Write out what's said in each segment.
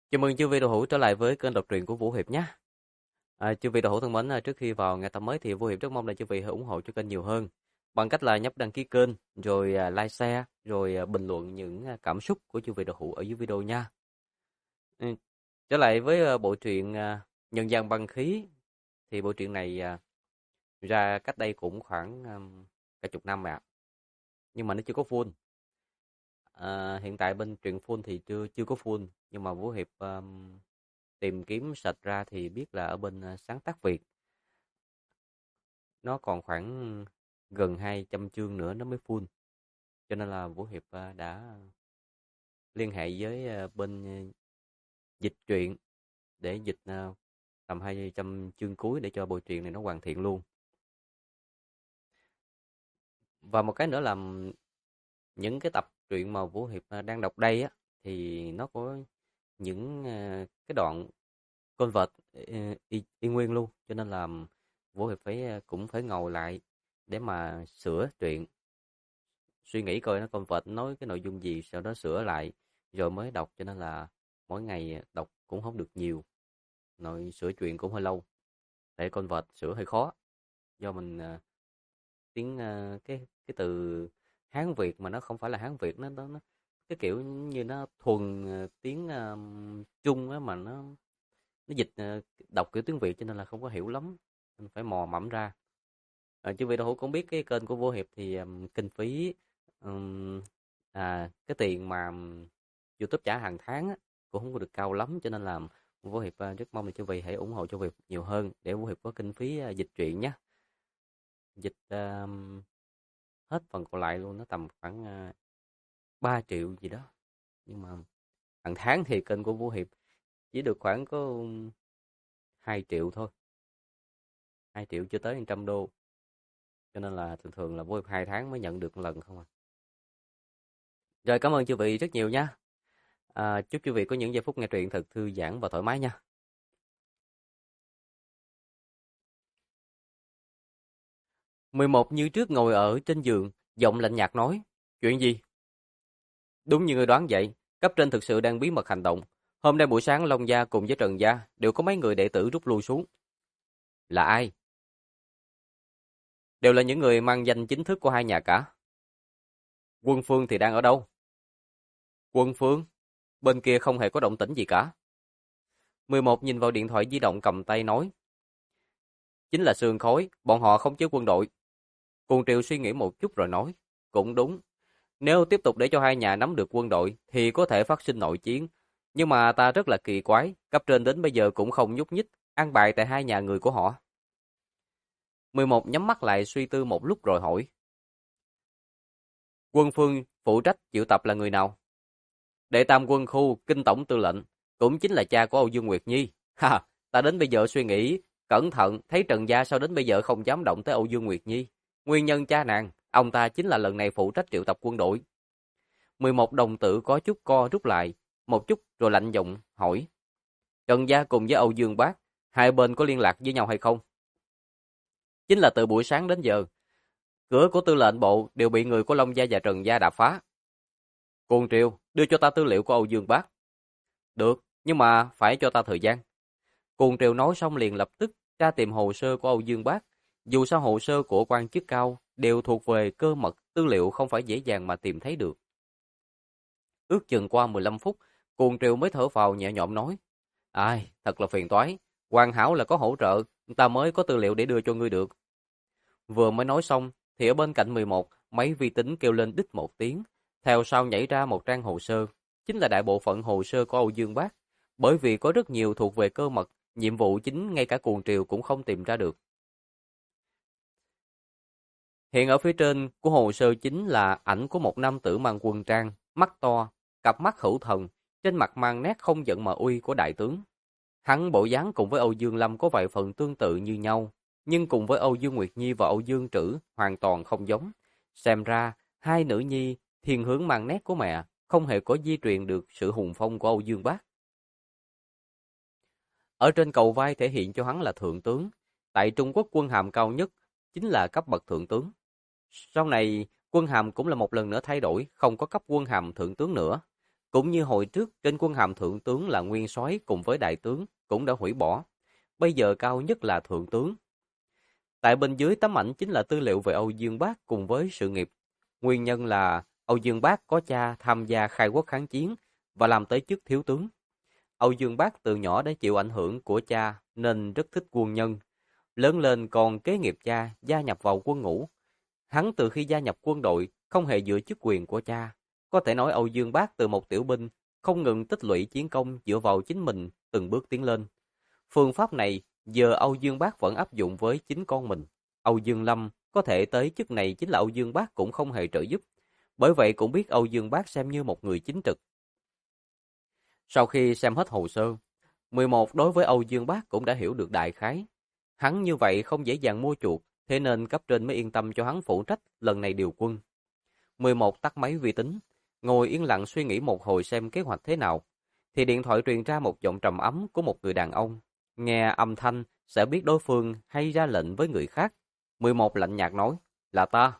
Chào mừng chư vị đạo hữu trở lại với kênh đọc truyện của Vũ Hiệp nhé. Chư vị đạo hữu thân mến, trước khi vào ngày tập mới thì Vũ Hiệp rất mong là chư vị hãy ủng hộ cho kênh nhiều hơn bằng cách là nhấp đăng ký kênh, rồi like share, rồi bình luận những cảm xúc của chư vị đạo hữu ở dưới video nha. Ừ, Trở lại với bộ truyện Nhân gian băng khí thì bộ truyện này ra cách đây cũng khoảng cả chục năm ạ. Nhưng mà nó chưa có full. Hiện tại bên truyện full thì chưa có full, nhưng mà Vũ Hiệp tìm kiếm sạch ra thì biết là ở bên sáng tác Việt nó còn khoảng gần 200 chương nữa nó mới full, cho nên là Vũ Hiệp đã liên hệ với bên dịch truyện để dịch tầm 200 chương cuối để cho bộ truyện này nó hoàn thiện luôn. Và một cái nữa là những cái tập truyện mà Vũ Hiệp đang đọc đây á thì nó có những cái đoạn convert y nguyên luôn, cho nên là Vũ Hiệp cũng phải ngồi lại để mà sửa truyện, suy nghĩ coi nó convert nói cái nội dung gì, sau đó sửa lại rồi mới đọc, cho nên là mỗi ngày đọc cũng không được nhiều, nội sửa truyện cũng hơi lâu, để convert sửa hơi khó, do mình tiếng cái từ Hán Việt mà nó không phải là Hán Việt, nó cái kiểu như nó thuần tiếng Trung á, mà nó dịch đọc kiểu tiếng Việt cho nên là không có hiểu lắm, mình phải mò mẫm ra. Chứ vị đạo hữu cũng biết cái kênh của Vô Hiệp thì kinh phí, cái tiền mà YouTube trả hàng tháng á, cũng không có được cao lắm, cho nên là Vô Hiệp rất mong là quý vị hãy ủng hộ cho Hiệp nhiều hơn để Vô Hiệp có kinh phí dịch truyện nhé. Dịch hết phần còn lại luôn, nó tầm khoảng 3 triệu gì đó, nhưng mà hàng tháng thì kênh của Vô Hiệp chỉ được khoảng có 2 triệu thôi, 2 triệu chưa tới 100 đô, cho nên là thường thường là Vô Hiệp 2 tháng mới nhận được một lần không à. Rồi, cảm ơn chư vị rất nhiều nha. Chúc chư vị có những giây phút nghe truyện thật thư giãn và thoải mái nha. 11 như trước ngồi ở trên giường, giọng lạnh nhạt nói, chuyện gì? Đúng như người đoán vậy, cấp trên thực sự đang bí mật hành động. Hôm nay buổi sáng Long Gia cùng với Trần Gia đều có mấy người đệ tử rút lui xuống. Là ai? Đều là những người mang danh chính thức của hai nhà cả. Quân Phương thì đang ở đâu? Quân Phương? Bên kia không hề có động tĩnh gì cả. 11 nhìn vào điện thoại di động cầm tay nói, chính là sương khói, bọn họ không chế quân đội. Cuồng Triều suy nghĩ một chút rồi nói, cũng đúng. Nếu tiếp tục để cho hai nhà nắm được quân đội thì có thể phát sinh nội chiến. Nhưng mà ta rất là kỳ quái, cấp trên đến bây giờ cũng không nhúc nhích, an bài tại hai nhà người của họ. 11 nhắm mắt lại suy tư một lúc rồi hỏi. Quân Phương phụ trách triệu tập là người nào? Đệ tam quân khu, kinh tổng tư lệnh, cũng chính là cha của Âu Dương Nguyệt Nhi. Ha, ta đến bây giờ suy nghĩ, cẩn thận, thấy Trần Gia sao đến bây giờ không dám động tới Âu Dương Nguyệt Nhi. Nguyên nhân cha nàng, ông ta chính là lần này phụ trách triệu tập quân đội. 11 đồng tử có chút co rút lại, một chút rồi lạnh giọng hỏi. Trần Gia cùng với Âu Dương Bác, hai bên có liên lạc với nhau hay không? Chính là từ buổi sáng đến giờ, cửa của tư lệnh bộ đều bị người của Long Gia và Trần Gia đạp phá. Cuồng Triều, đưa cho ta tư liệu của Âu Dương Bác. Được, nhưng mà phải cho ta thời gian. Cuồng Triều nói xong liền lập tức tra tìm hồ sơ của Âu Dương Bác. Dù sao hồ sơ của quan chức cao đều thuộc về cơ mật, tư liệu không phải dễ dàng mà tìm thấy được. Ước chừng qua 15 phút, Cuồng Triều mới thở phào nhẹ nhõm nói. Ai, thật là phiền toái. Hoàn hảo là có hỗ trợ, ta mới có tư liệu để đưa cho ngươi được. Vừa mới nói xong, thì ở bên cạnh 11, máy vi tính kêu lên đích một tiếng. Theo sau nhảy ra một trang hồ sơ, chính là đại bộ phận hồ sơ của Âu Dương Bác. Bởi vì có rất nhiều thuộc về cơ mật, nhiệm vụ chính ngay cả Cuồng Triều cũng không tìm ra được. Hiện ở phía trên của hồ sơ chính là ảnh của một nam tử mang quân trang, mắt to, cặp mắt hữu thần, trên mặt mang nét không giận mà uy của đại tướng. Hắn bộ dáng cùng với Âu Dương Lâm có vài phần tương tự như nhau, nhưng cùng với Âu Dương Nguyệt Nhi và Âu Dương Trữ hoàn toàn không giống. Xem ra, hai nữ nhi thiên hướng mang nét của mẹ, không hề có di truyền được sự hùng phong của Âu Dương Bác. Ở trên cầu vai thể hiện cho hắn là thượng tướng, tại Trung Quốc quân hàm cao nhất chính là cấp bậc thượng tướng. Sau này, quân hàm cũng là một lần nữa thay đổi, không có cấp quân hàm thượng tướng nữa. Cũng như hồi trước, trên quân hàm thượng tướng là nguyên soái cùng với đại tướng cũng đã hủy bỏ. Bây giờ cao nhất là thượng tướng. Tại bên dưới tấm ảnh chính là tư liệu về Âu Dương Bác cùng với sự nghiệp. Nguyên nhân là Âu Dương Bác có cha tham gia khai quốc kháng chiến và làm tới chức thiếu tướng. Âu Dương Bác từ nhỏ đã chịu ảnh hưởng của cha nên rất thích quân nhân. Lớn lên còn kế nghiệp cha, gia nhập vào quân ngũ. Hắn từ khi gia nhập quân đội không hề giữ chức quyền của cha. Có thể nói Âu Dương Bác từ một tiểu binh không ngừng tích lũy chiến công dựa vào chính mình từng bước tiến lên. Phương pháp này giờ Âu Dương Bác vẫn áp dụng với chính con mình. Âu Dương Lâm có thể tới chức này chính là Âu Dương Bác cũng không hề trợ giúp. Bởi vậy cũng biết Âu Dương Bác xem như một người chính trực. Sau khi xem hết hồ sơ, 11 đối với Âu Dương Bác cũng đã hiểu được đại khái. Hắn như vậy không dễ dàng mua chuộc, thế nên cấp trên mới yên tâm cho hắn phụ trách lần này điều quân. 11 tắt máy vi tính, ngồi yên lặng suy nghĩ một hồi xem kế hoạch thế nào, thì điện thoại truyền ra một giọng trầm ấm của một người đàn ông. Nghe âm thanh sẽ biết đối phương hay ra lệnh với người khác. 11 lạnh nhạt nói, là ta.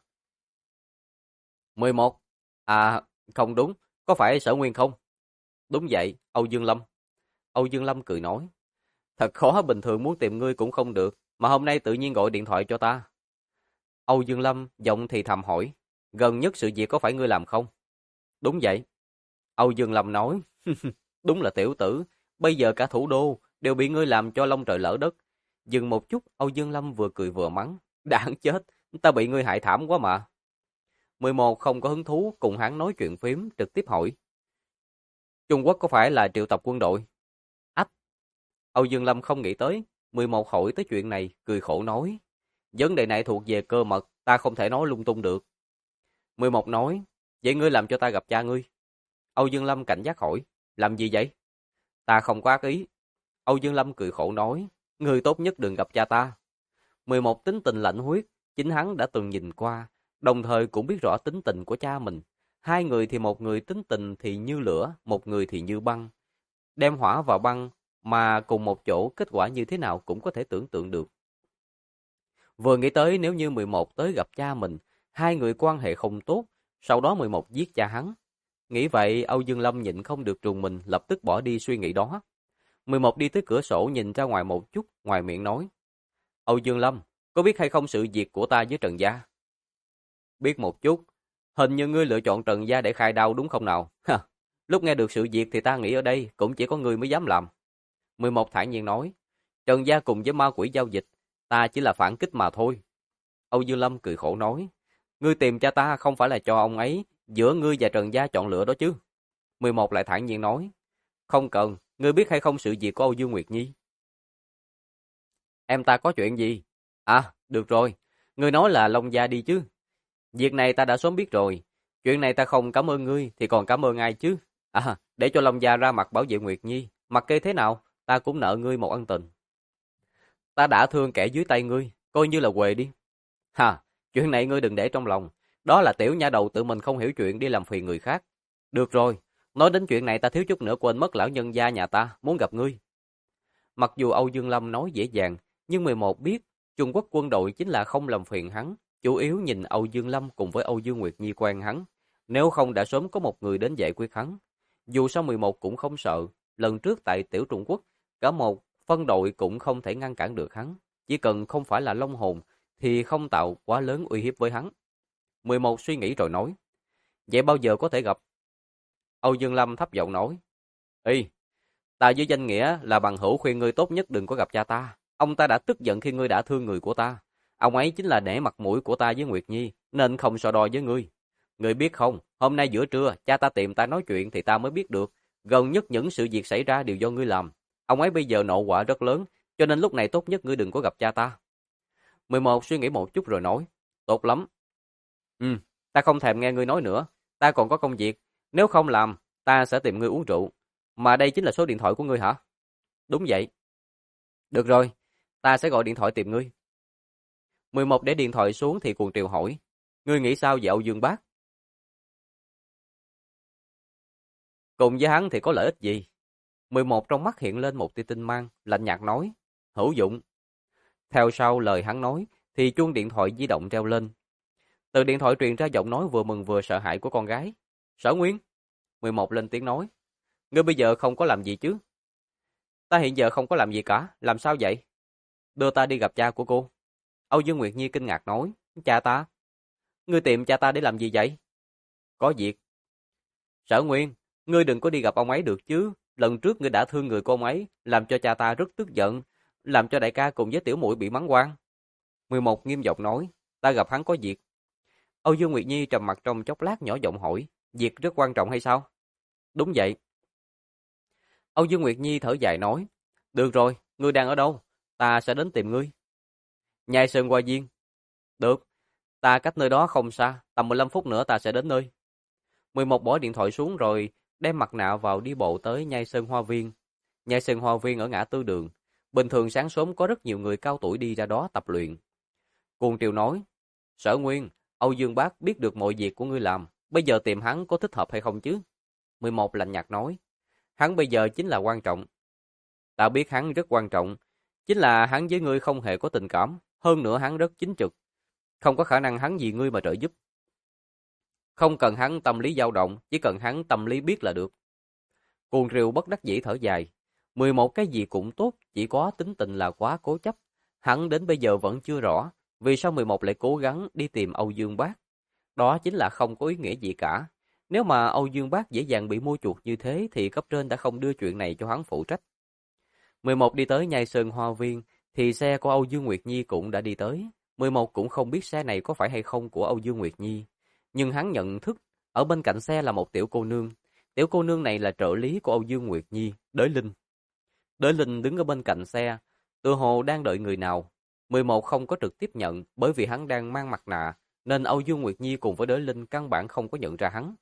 11, à không đúng, có phải Sở Nguyên không? Đúng vậy, Âu Dương Lâm. Âu Dương Lâm cười nói, thật khó, bình thường muốn tìm ngươi cũng không được, mà hôm nay tự nhiên gọi điện thoại cho ta. Âu Dương Lâm giọng thì thầm hỏi, gần nhất sự việc có phải ngươi làm không? Đúng vậy. Âu Dương Lâm nói, đúng là tiểu tử, bây giờ cả thủ đô đều bị ngươi làm cho lông trời lỡ đất. Dừng một chút, Âu Dương Lâm vừa cười vừa mắng, đáng chết, ta bị ngươi hại thảm quá mà. 11 không có hứng thú cùng hắn nói chuyện phím, trực tiếp hỏi, Trung Quốc có phải là triệu tập quân đội? Ách! Âu Dương Lâm không nghĩ tới, 11 hỏi tới chuyện này, cười khổ nói, vấn đề này thuộc về cơ mật, ta không thể nói lung tung được. 11 nói, vậy ngươi làm cho ta gặp cha ngươi. Âu Dương Lâm cảnh giác hỏi, làm gì vậy? Ta không có ác ý. Âu Dương Lâm cười khổ nói, ngươi tốt nhất đừng gặp cha ta. 11 tính tình lạnh huyết, chính hắn đã từng nhìn qua, đồng thời cũng biết rõ tính tình của cha mình. Hai người thì một người tính tình thì như lửa, một người thì như băng. Đem hỏa vào băng mà cùng một chỗ kết quả như thế nào cũng có thể tưởng tượng được. Vừa nghĩ tới nếu như 11 tới gặp cha mình, hai người quan hệ không tốt, sau đó 11 giết cha hắn. Nghĩ vậy, Âu Dương Lâm nhịn không được trùng mình, lập tức bỏ đi suy nghĩ đó. 11 đi tới cửa sổ nhìn ra ngoài một chút, ngoài miệng nói, Âu Dương Lâm, có biết hay không sự việc của ta với Trần Gia? Biết một chút, hình như ngươi lựa chọn Trần Gia để khai đao đúng không nào? Lúc nghe được sự việc thì ta nghĩ ở đây cũng chỉ có ngươi mới dám làm. 11 thản nhiên nói, Trần Gia cùng với ma quỷ giao dịch, ta chỉ là phản kích mà thôi. Âu Dương Lâm cười khổ nói, ngươi tìm cha ta không phải là cho ông ấy, giữa ngươi và Trần Gia chọn lựa đó chứ. 11 lại thản nhiên nói, không cần, ngươi biết hay không sự việc của Âu Dương Nguyệt Nhi? Em ta có chuyện gì? À, được rồi, ngươi nói là Long Gia đi chứ. Việc này ta đã sớm biết rồi, chuyện này ta không cảm ơn ngươi thì còn cảm ơn ai chứ? À, để cho Long Gia ra mặt bảo vệ Nguyệt Nhi, mặc kệ thế nào, ta cũng nợ ngươi một ân tình. Ta đã thương kẻ dưới tay ngươi, coi như là quề đi. Hà, chuyện này ngươi đừng để trong lòng, đó là tiểu nha đầu tự mình không hiểu chuyện đi làm phiền người khác. Được rồi, nói đến chuyện này ta thiếu chút nữa quên mất lão nhân gia nhà ta muốn gặp ngươi. Mặc dù Âu Dương Lâm nói dễ dàng, nhưng 11 biết Trung Quốc quân đội chính là không làm phiền hắn, chủ yếu nhìn Âu Dương Lâm cùng với Âu Dương Nguyệt Nhi quen hắn, nếu không đã sớm có một người đến giải quyết hắn. Dù sao 11 cũng không sợ, lần trước tại Tiểu Trung Quốc, cả một phân đội cũng không thể ngăn cản được hắn, chỉ cần không phải là Long hồn thì không tạo quá lớn uy hiếp với hắn. 11 suy nghĩ rồi nói, vậy bao giờ có thể gặp? Âu Dương Lâm thấp giọng nói, Ê, ta với danh nghĩa là bằng hữu khuyên ngươi tốt nhất đừng có gặp cha ta. Ông ta đã tức giận khi ngươi đã thương người của ta. Ông ấy chính là nể mặt mũi của ta với Nguyệt Nhi, nên không so đo với ngươi. Ngươi biết không, hôm nay giữa trưa, cha ta tìm ta nói chuyện thì ta mới biết được. Gần nhất những sự việc xảy ra đều do ngươi làm. Ông ấy bây giờ nộ quả rất lớn, cho nên lúc này tốt nhất ngươi đừng có gặp cha ta. 11 suy nghĩ một chút rồi nói, tốt lắm. Ta không thèm nghe ngươi nói nữa, ta còn có công việc. Nếu không làm, ta sẽ tìm ngươi uống rượu. Mà đây chính là số điện thoại của ngươi hả? Đúng vậy. Được rồi, ta sẽ gọi điện thoại tìm ngươi. 11 để điện thoại xuống thì cuồng triều hỏi, ngươi nghĩ sao về Âu Dương Bác? Cùng với hắn thì có lợi ích gì? 11 trong mắt hiện lên một tia tinh mang, lạnh nhạt nói, hữu dụng. Theo sau lời hắn nói, thì chuông điện thoại di động reo lên. Từ điện thoại truyền ra giọng nói vừa mừng vừa sợ hãi của con gái. Sở Nguyên. 11 lên tiếng nói. Ngươi bây giờ không có làm gì chứ? Ta hiện giờ không có làm gì cả, làm sao vậy? Đưa ta đi gặp cha của cô. Âu Dương Nguyệt Nhi kinh ngạc nói. Cha ta? Ngươi tìm cha ta để làm gì vậy? Có việc. Sở Nguyên, ngươi đừng có đi gặp ông ấy được chứ. Lần trước ngươi đã thương người của ông ấy, làm cho cha ta rất tức giận, làm cho đại ca cùng với tiểu muội bị mắng oan. 11 nghiêm giọng nói, ta gặp hắn có việc. Âu Dương Nguyệt Nhi trầm mặt trong chốc lát nhỏ giọng hỏi, việc rất quan trọng hay sao? Đúng vậy. Âu Dương Nguyệt Nhi thở dài nói, được rồi, ngươi đang ở đâu? Ta sẽ đến tìm ngươi. Nhai Sơn Hoa Viên. Được, ta cách nơi đó không xa, tầm 15 phút nữa ta sẽ đến nơi. 11 bỏ điện thoại xuống rồi đem mặt nạ vào đi bộ tới Nhai Sơn Hoa Viên. Nhai Sơn Hoa Viên ở ngã tư đường. Bình thường sáng sớm có rất nhiều người cao tuổi đi ra đó tập luyện. Cuồng Triều nói, Sở Nguyên, Âu Dương Bác biết được mọi việc của ngươi làm, bây giờ tìm hắn có thích hợp hay không chứ? 11 lạnh nhạt nói, hắn bây giờ chính là quan trọng. Ta biết hắn rất quan trọng, chính là hắn với ngươi không hề có tình cảm, hơn nữa hắn rất chính trực, không có khả năng hắn vì ngươi mà trợ giúp. Không cần hắn tâm lý dao động, chỉ cần hắn tâm lý biết là được. Cuồng Triều bất đắc dĩ thở dài, 11 cái gì cũng tốt, chỉ có tính tình là quá cố chấp. Hắn đến bây giờ vẫn chưa rõ, vì sao 11 lại cố gắng đi tìm Âu Dương Bác. Đó chính là không có ý nghĩa gì cả. Nếu mà Âu Dương Bác dễ dàng bị mua chuộc như thế thì cấp trên đã không đưa chuyện này cho hắn phụ trách. 11 đi tới Nhai Sơn Hoa Viên thì xe của Âu Dương Nguyệt Nhi cũng đã đi tới. 11 cũng không biết xe này có phải hay không của Âu Dương Nguyệt Nhi. Nhưng hắn nhận thức, ở bên cạnh xe là một tiểu cô nương. Tiểu cô nương này là trợ lý của Âu Dương Nguyệt Nhi, Đới Linh. Đới Linh đứng ở bên cạnh xe, tựa hồ đang đợi người nào. 11 không có trực tiếp nhận bởi vì hắn đang mang mặt nạ, nên Âu Dương Nguyệt Nhi cùng với Đới Linh căn bản không có nhận ra hắn.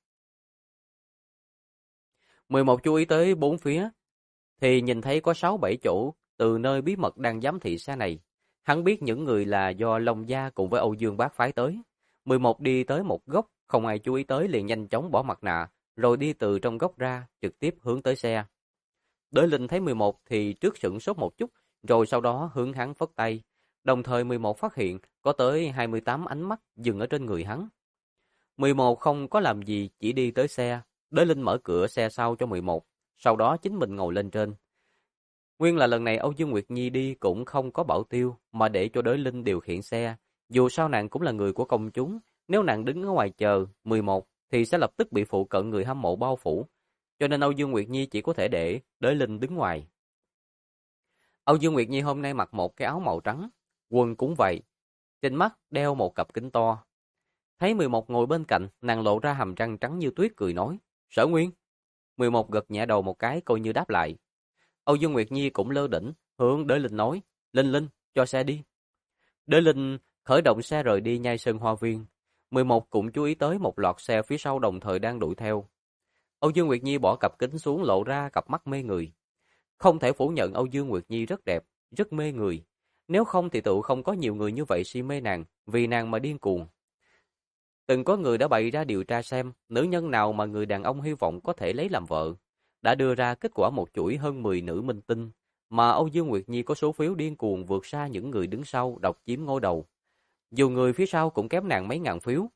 11 chú ý tới bốn phía, thì nhìn thấy có 6-7 chỗ từ nơi bí mật đang giám thị xe này. Hắn biết những người là do Long Gia cùng với Âu Dương Bác phái tới. 11 đi tới một góc, không ai chú ý tới liền nhanh chóng bỏ mặt nạ, rồi đi từ trong góc ra, trực tiếp hướng tới xe. Đới Linh thấy 11 thì trước sửng sốt một chút, rồi sau đó hướng hắn phất tay. Đồng thời 11 phát hiện có tới 28 ánh mắt dừng ở trên người hắn. 11 không có làm gì, chỉ đi tới xe. Đới Linh mở cửa xe sau cho 11, sau đó chính mình ngồi lên trên. Nguyên là lần này Âu Dương Nguyệt Nhi đi cũng không có bảo tiêu, mà để cho Đới Linh điều khiển xe. Dù sao nàng cũng là người của công chúng, nếu nàng đứng ở ngoài chờ 11 thì sẽ lập tức bị phụ cận người hâm mộ bao phủ. Cho nên Âu Dương Nguyệt Nhi chỉ có thể để Đới Linh đứng ngoài. Âu Dương Nguyệt Nhi hôm nay mặc một cái áo màu trắng, quần cũng vậy. Trên mắt đeo một cặp kính to. Thấy 11 ngồi bên cạnh, nàng lộ ra hàm răng trắng như tuyết cười nói, Sở Nguyên. 11 gật nhẹ đầu một cái coi như đáp lại. Âu Dương Nguyệt Nhi cũng lơ đỉnh, hướng Đới Linh nói, Linh Linh, cho xe đi. Đới Linh khởi động xe rời đi Nhai Sơn Hoa Viên. 11 cũng chú ý tới một loạt xe phía sau đồng thời đang đuổi theo. Âu Dương Nguyệt Nhi bỏ cặp kính xuống lộ ra cặp mắt mê người. Không thể phủ nhận Âu Dương Nguyệt Nhi rất đẹp, rất mê người. Nếu không thì tự không có nhiều người như vậy si mê nàng, vì nàng mà điên cuồng. Từng có người đã bày ra điều tra xem nữ nhân nào mà người đàn ông hy vọng có thể lấy làm vợ. Đã đưa ra kết quả một chuỗi hơn 10 nữ minh tinh, mà Âu Dương Nguyệt Nhi có số phiếu điên cuồng vượt xa những người đứng sau độc chiếm ngôi đầu. Dù người phía sau cũng kém nàng mấy ngàn phiếu.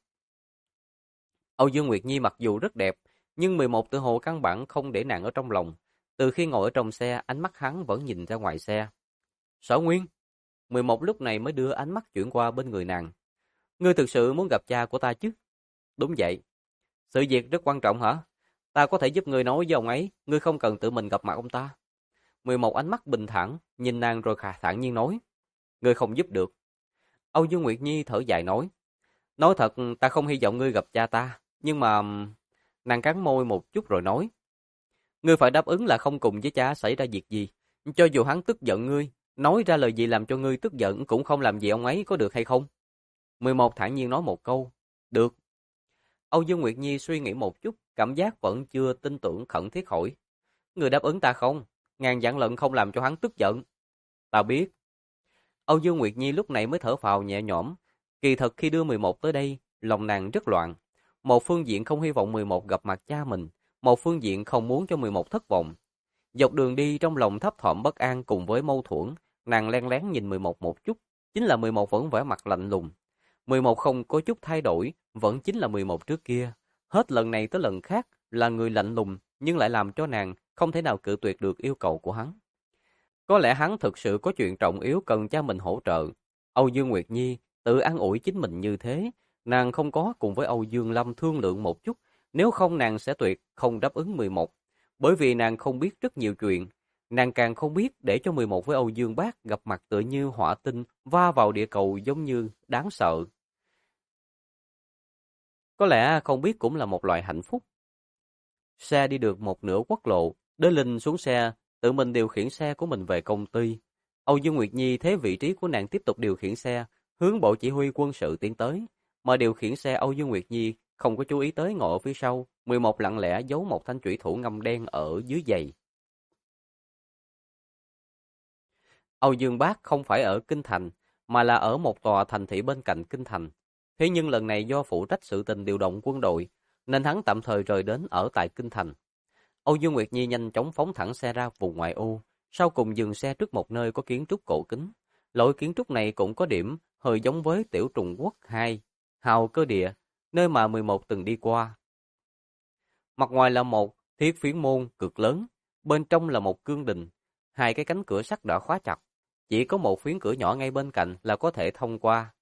Âu Dương Nguyệt Nhi mặc dù rất đẹp, nhưng 11 tự hồ căn bản không để nàng ở trong lòng. Từ khi ngồi ở trong xe, ánh mắt hắn vẫn nhìn ra ngoài xe. Sở Nguyên. 11 lúc này mới đưa ánh mắt chuyển qua bên người nàng. Ngươi thực sự muốn gặp cha của ta chứ? Đúng vậy. Sự việc rất quan trọng hả? Ta có thể giúp ngươi nói với ông ấy, ngươi không cần tự mình gặp mặt ông ta. 11 ánh mắt bình thản, nhìn nàng rồi thản nhiên nói. Ngươi không giúp được. Âu Dương Nguyệt Nhi thở dài nói. Nói thật, ta không hy vọng ngươi gặp cha ta, nhưng mà... Nàng cắn môi một chút rồi nói. Ngươi phải đáp ứng là không cùng với cha xảy ra việc gì. Cho dù hắn tức giận ngươi, nói ra lời gì làm cho ngươi tức giận cũng không làm gì ông ấy có được hay không? 11 thản nhiên nói một câu. Được. Âu Dương Nguyệt Nhi suy nghĩ một chút, cảm giác vẫn chưa tin tưởng khẩn thiết hỏi. Ngươi đáp ứng ta không? Ngàn vạn lần không làm cho hắn tức giận. Ta biết. Âu Dương Nguyệt Nhi lúc này mới thở phào nhẹ nhõm. Kỳ thật khi đưa 11 tới đây, lòng nàng rất loạn. Một phương diện không hy vọng 11 gặp mặt cha mình, một phương diện không muốn cho 11 thất vọng. Dọc đường đi trong lòng thấp thỏm bất an cùng với mâu thuẫn, nàng len lén nhìn 11 một chút, chính là 11 vẫn vẻ mặt lạnh lùng. 11 không có chút thay đổi, vẫn chính là 11 trước kia. Hết lần này tới lần khác, là người lạnh lùng nhưng lại làm cho nàng không thể nào cự tuyệt được yêu cầu của hắn. Có lẽ hắn thực sự có chuyện trọng yếu cần cha mình hỗ trợ. Âu Dương Nguyệt Nhi tự an ủi chính mình như thế, nàng không có cùng với Âu Dương Lâm thương lượng một chút, nếu không nàng sẽ tuyệt không đáp ứng 11. Bởi vì nàng không biết rất nhiều chuyện, nàng càng không biết để cho 11 với Âu Dương Bác gặp mặt tựa như hỏa tinh va vào địa cầu giống như đáng sợ. Có lẽ không biết cũng là một loại hạnh phúc. Xe đi được một nửa quốc lộ, Đới Linh xuống xe, tự mình điều khiển xe của mình về công ty. Âu Dương Nguyệt Nhi thấy vị trí của nàng tiếp tục điều khiển xe, hướng bộ chỉ huy quân sự tiến tới. Mà điều khiển xe Âu Dương Nguyệt Nhi không có chú ý tới ngồi ở phía sau, 11 lặng lẽ giấu một thanh chủy thủ ngăm đen ở dưới giày. Âu Dương Bác không phải ở Kinh Thành, mà là ở một tòa thành thị bên cạnh Kinh Thành. Thế nhưng lần này do phụ trách sự tình điều động quân đội, nên hắn tạm thời rời đến ở tại Kinh Thành. Âu Dương Nguyệt Nhi nhanh chóng phóng thẳng xe ra vùng ngoại ô, sau cùng dừng xe trước một nơi có kiến trúc cổ kính. Loại kiến trúc này cũng có điểm hơi giống với Tiểu Trùng Quốc 2, Hào Cơ Địa, nơi mà 11 từng đi qua. Mặt ngoài là một thiết phiến môn cực lớn, bên trong là một cương đình, hai cái cánh cửa sắt đã khóa chặt, chỉ có một phiến cửa nhỏ ngay bên cạnh là có thể thông qua.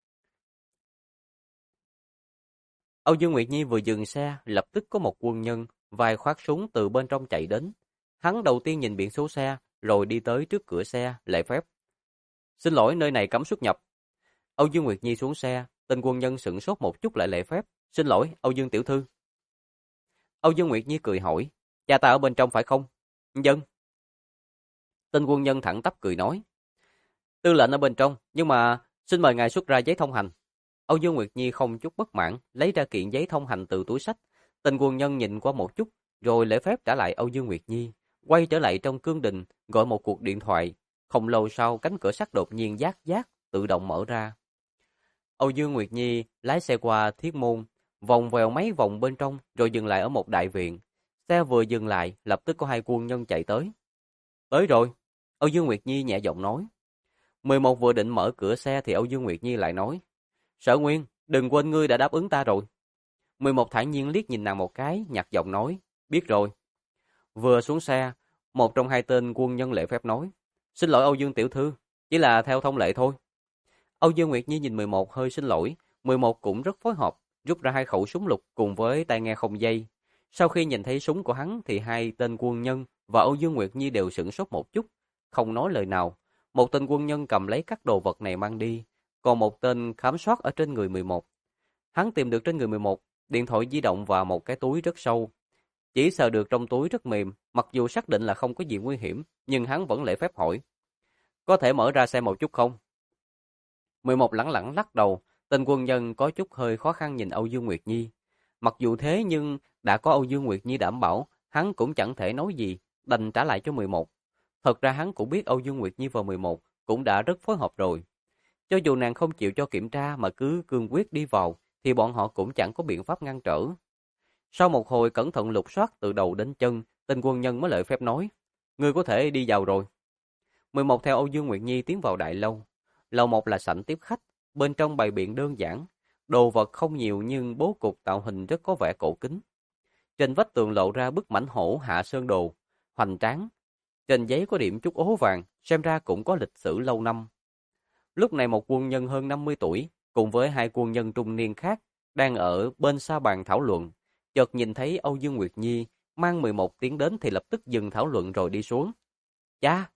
Âu Dương Nguyệt Nhi vừa dừng xe, lập tức có một quân nhân vài khoác súng từ bên trong chạy đến. Hắn đầu tiên nhìn biển số xe, rồi đi tới trước cửa xe, lễ phép. Xin lỗi, nơi này cấm xuất nhập. Âu Dương Nguyệt Nhi xuống xe, tên quân nhân sửng sốt một chút lại lễ phép. Xin lỗi, Âu Dương tiểu thư. Âu Dương Nguyệt Nhi cười hỏi, cha ta ở bên trong phải không? Dân. Tên quân nhân thẳng tắp cười nói, tư lệnh ở bên trong, nhưng mà xin mời ngài xuất ra giấy thông hành. Âu Dương Nguyệt Nhi không chút bất mãn, lấy ra kiện giấy thông hành từ túi xách. Tên quân nhân nhìn qua một chút, rồi lễ phép trả lại Âu Dương Nguyệt Nhi, quay trở lại trong cương đình, gọi một cuộc điện thoại. Không lâu sau, cánh cửa sắt đột nhiên giác giác tự động mở ra. Âu Dương Nguyệt Nhi lái xe qua thiết môn, vòng vèo mấy vòng bên trong, rồi dừng lại ở một đại viện. Xe vừa dừng lại, lập tức có hai quân nhân chạy tới. Tới rồi, Âu Dương Nguyệt Nhi nhẹ giọng nói. 11 vừa định mở cửa xe thì Âu Dương Nguyệt Nhi lại nói, Sở Nguyên, đừng quên ngươi đã đáp ứng ta rồi. 11 thản nhiên liếc nhìn nàng một cái, nhạt giọng nói, biết rồi. Vừa xuống xe, một trong hai tên quân nhân lễ phép nói, xin lỗi Âu Dương tiểu thư, chỉ là theo thông lệ thôi. Âu Dương Nguyệt Nhi nhìn 11 hơi xin lỗi, 11 cũng rất phối hợp, rút ra hai khẩu súng lục cùng với tai nghe không dây. Sau khi nhìn thấy súng của hắn thì hai tên quân nhân và Âu Dương Nguyệt Nhi đều sửng sốt một chút, không nói lời nào. Một tên quân nhân cầm lấy các đồ vật này mang đi, còn một tên khám soát ở trên người 11. Hắn tìm được trên người 11 điện thoại di động và một cái túi rất sâu. Chỉ sờ được trong túi rất mềm, mặc dù xác định là không có gì nguy hiểm, nhưng hắn vẫn lễ phép hỏi. Có thể mở ra xem một chút không? 11 lẳng lặng lắc đầu, tên quân nhân có chút hơi khó khăn nhìn Âu Dương Nguyệt Nhi. Mặc dù thế nhưng đã có Âu Dương Nguyệt Nhi đảm bảo, hắn cũng chẳng thể nói gì, đành trả lại cho 11. Thật ra hắn cũng biết Âu Dương Nguyệt Nhi và 11 cũng đã rất phối hợp rồi. Cho dù nàng không chịu cho kiểm tra mà cứ cương quyết đi vào, thì bọn họ cũng chẳng có biện pháp ngăn trở. Sau một hồi cẩn thận lục soát từ đầu đến chân, tên quân nhân mới lễ phép nói, ngươi có thể đi vào rồi. 11 theo Âu Dương Nguyệt Nhi tiến vào đại lâu. Lầu 1 là sảnh tiếp khách, bên trong bày biện đơn giản, đồ vật không nhiều nhưng bố cục tạo hình rất có vẻ cổ kính. Trên vách tường lộ ra bức mãnh hổ Hạ Sơn Đồ, hoành tráng. Trên giấy có điểm chút ố vàng, xem ra cũng có lịch sử lâu năm. Lúc này một quân nhân hơn 50 tuổi, cùng với hai quân nhân trung niên khác, đang ở bên sa bàn thảo luận. Chợt nhìn thấy Âu Dương Nguyệt Nhi mang 11 tiến đến thì lập tức dừng thảo luận rồi đi xuống. Cha!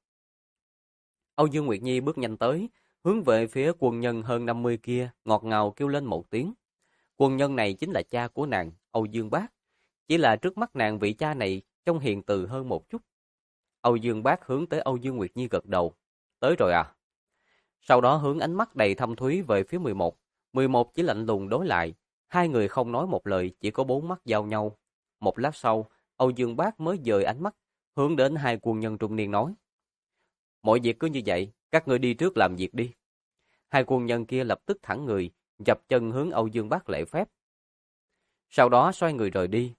Âu Dương Nguyệt Nhi bước nhanh tới, hướng về phía quân nhân hơn 50 kia, ngọt ngào kêu lên một tiếng. Quân nhân này chính là cha của nàng, Âu Dương Bác. Chỉ là trước mắt nàng vị cha này trông hiền từ hơn một chút. Âu Dương Bác hướng tới Âu Dương Nguyệt Nhi gật đầu. Tới rồi à? Sau đó hướng ánh mắt đầy thâm thúy về phía 11. 11 chỉ lạnh lùng đối lại. Hai người không nói một lời, chỉ có bốn mắt giao nhau. Một lát sau, Âu Dương Bác mới dời ánh mắt, hướng đến hai quân nhân trung niên nói. Mọi việc cứ như vậy, các ngươi đi trước làm việc đi. Hai quân nhân kia lập tức thẳng người, dập chân hướng Âu Dương Bác lễ phép. Sau đó xoay người rời đi.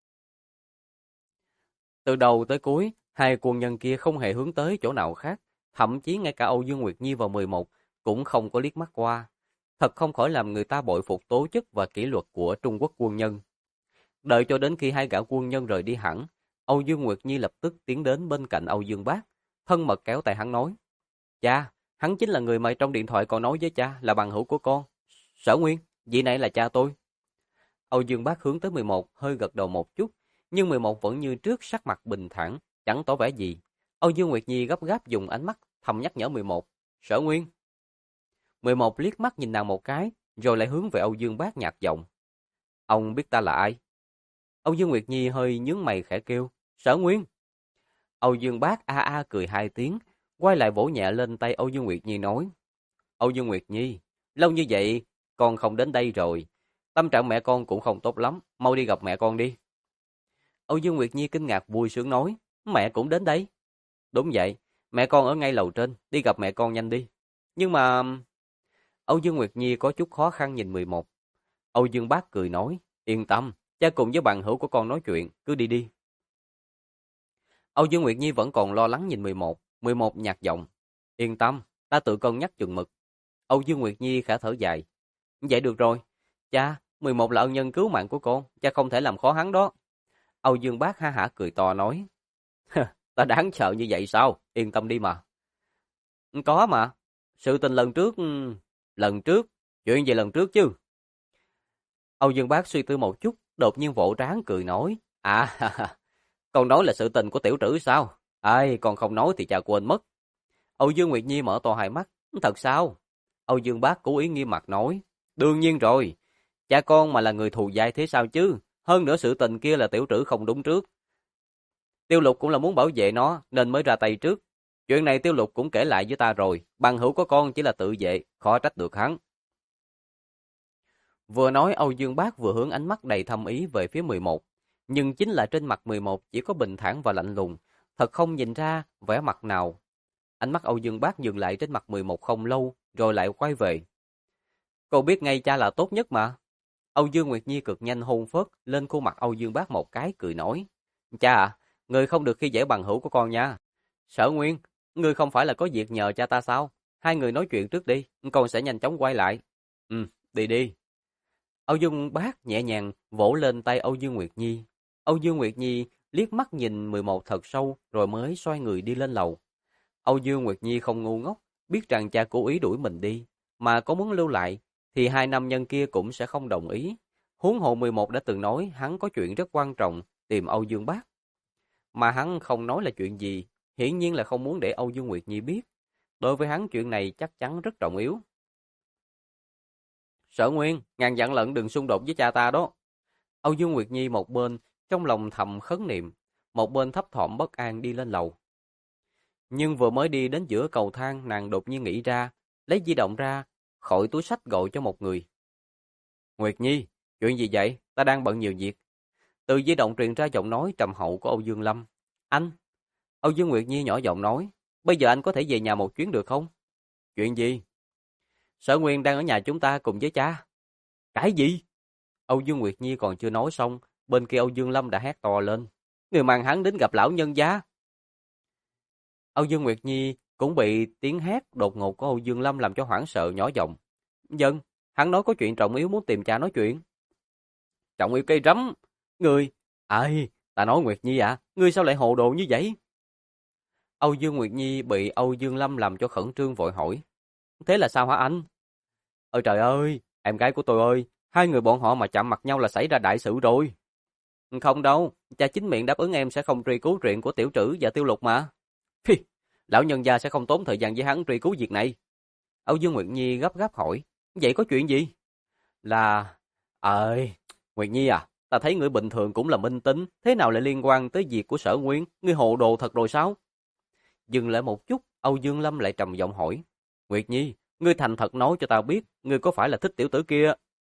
Từ đầu tới cuối, hai quân nhân kia không hề hướng tới chỗ nào khác, thậm chí ngay cả Âu Dương Nguyệt Nhi và 11 cũng không có liếc mắt qua. Thật không khỏi làm người ta bội phục tố chất và kỷ luật của Trung Quốc quân nhân. Đợi cho đến khi hai gã quân nhân rời đi hẳn, Âu Dương Nguyệt Nhi lập tức tiến đến bên cạnh Âu Dương Bác, thân mật kéo tay hắn nói: "Cha, hắn chính là người mà trong điện thoại còn nói với cha là bằng hữu của con. Sở Nguyên, vị này là cha tôi." Âu Dương Bác hướng tới 11 hơi gật đầu một chút, nhưng 11 vẫn như trước sắc mặt bình thản, chẳng tỏ vẻ gì. Âu Dương Nguyệt Nhi gấp gáp dùng ánh mắt thầm nhắc nhở 11: "Sở Nguyên." 11 liếc mắt nhìn nàng một cái, rồi lại hướng về Âu Dương Bác nhạt giọng: "Ông biết ta là ai?" Âu Dương Nguyệt Nhi hơi nhướng mày khẽ kêu: "Sở Nguyên." Âu Dương Bác a a cười hai tiếng, quay lại vỗ nhẹ lên tay Âu Dương Nguyệt Nhi nói: "Âu Dương Nguyệt Nhi, lâu như vậy con không đến đây rồi, tâm trạng mẹ con cũng không tốt lắm, mau đi gặp mẹ con đi." Âu Dương Nguyệt Nhi kinh ngạc vui sướng nói: "Mẹ cũng đến đây?" "Đúng vậy, mẹ con ở ngay lầu trên, đi gặp mẹ con nhanh đi." "Nhưng mà..." Âu Dương Nguyệt Nhi có chút khó khăn nhìn 11. Âu Dương Bác cười nói: "Yên tâm, cha cùng với bạn hữu của con nói chuyện, cứ đi đi." Âu Dương Nguyệt Nhi vẫn còn lo lắng nhìn 11. 11 nhạt giọng: "Yên tâm, ta tự cân nhắc chừng mực." Âu Dương Nguyệt Nhi khẽ thở dài: "Vậy được rồi, cha, 11 là ân nhân cứu mạng của con, cha không thể làm khó hắn đó." Âu Dương Bác ha hả cười to nói: "Ta đáng sợ như vậy sao? Yên tâm đi mà." "Có mà, sự tình lần trước, chuyện gì lần trước chứ?" Âu Dương Bác suy tư một chút, đột nhiên vỗ trán cười nói: "À, con nói là sự tình của tiểu trữ sao? Ai, con không nói thì cha quên mất." Âu Dương Nguyệt Nhi mở to hai mắt: "Thật sao?" Âu Dương Bác cố ý nghiêm mặt nói: "Đương nhiên rồi, cha con mà là người thù dai thế sao chứ? Hơn nữa sự tình kia là tiểu trữ không đúng trước. Tiêu Lục cũng là muốn bảo vệ nó nên mới ra tay trước. Chuyện này Tiêu Lục cũng kể lại với ta rồi, bằng hữu của con chỉ là tự vệ, khó trách được hắn." Vừa nói Âu Dương Bác vừa hướng ánh mắt đầy thâm ý về phía 11, nhưng chính là trên mặt 11 chỉ có bình thản và lạnh lùng, thật không nhìn ra vẻ mặt nào. Ánh mắt Âu Dương Bác dừng lại trên mặt 11 không lâu, rồi lại quay về. "Cô biết ngay cha là tốt nhất mà." Âu Dương Nguyệt Nhi cực nhanh hôn phớt lên khuôn mặt Âu Dương Bác một cái cười nói: "Cha à, người không được khi dễ bằng hữu của con nha." "Sở Nguyên, người không phải là có việc nhờ cha ta sao? Hai người nói chuyện trước đi, con sẽ nhanh chóng quay lại." Đi đi." Âu Dương Bác nhẹ nhàng vỗ lên tay Âu Dương Nguyệt Nhi. Âu Dương Nguyệt Nhi liếc mắt nhìn 11 thật sâu rồi mới xoay người đi lên lầu. Âu Dương Nguyệt Nhi không ngu ngốc, biết rằng cha cố ý đuổi mình đi, mà có muốn lưu lại thì hai nam nhân kia cũng sẽ không đồng ý. Huống hồ 11 đã từng nói hắn có chuyện rất quan trọng tìm Âu Dương Bác, mà hắn không nói là chuyện gì, hiển nhiên là không muốn để Âu Dương Nguyệt Nhi biết. Đối với hắn chuyện này chắc chắn rất trọng yếu. "Sở Nguyên, ngàn dặn lận đừng xung đột với cha ta đó." Âu Dương Nguyệt Nhi một bên trong lòng thầm khấn niệm, một bên thấp thỏm bất an đi lên lầu. Nhưng vừa mới đi đến giữa cầu thang, nàng đột nhiên nghĩ ra, lấy di động ra, khỏi túi xách gọi cho một người. "Nguyệt Nhi, chuyện gì vậy? Ta đang bận nhiều việc." Từ di động truyền ra giọng nói trầm hậu của Âu Dương Lâm. "Anh." Âu Dương Nguyệt Nhi nhỏ giọng nói, "Bây giờ anh có thể về nhà một chuyến được không?" "Chuyện gì?" "Sở Nguyên đang ở nhà chúng ta cùng với cha." "Cái gì?" Âu Dương Nguyệt Nhi còn chưa nói xong, bên kia Âu Dương Lâm đã hét to lên, "Người mang hắn đến gặp lão nhân gia." Âu Dương Nguyệt Nhi cũng bị tiếng hét đột ngột của Âu Dương Lâm làm cho hoảng sợ, nhỏ giọng, "Dân, hắn nói có chuyện trọng yếu muốn tìm cha nói chuyện." "Trọng yếu cây rắm, người, ai, ta nói Nguyệt Nhi à, ngươi sao lại hồ đồ như vậy?" Âu Dương Nguyệt Nhi bị Âu Dương Lâm làm cho khẩn trương vội hỏi, "Thế là sao hả anh?" "Ôi trời ơi, em gái của tôi ơi, hai người bọn họ mà chạm mặt nhau là xảy ra đại sự rồi." "Không đâu, cha chính miệng đáp ứng em sẽ không truy cứu chuyện của Tiểu Trữ và Tiêu Lục mà." "Phi, lão nhân gia sẽ không tốn thời gian với hắn truy cứu việc này." Âu Dương Nguyệt Nhi gấp gáp hỏi, "Vậy có chuyện gì?" "Là... ơi, Nguyệt Nhi à, ta thấy người bình thường cũng là minh tính, thế nào lại liên quan tới việc của Sở Nguyên, ngươi hồ đồ thật rồi sao?" Dừng lại một chút, Âu Dương Lâm lại trầm giọng hỏi, "Nguyệt Nhi, ngươi thành thật nói cho ta biết, ngươi có phải là thích tiểu tử kia?"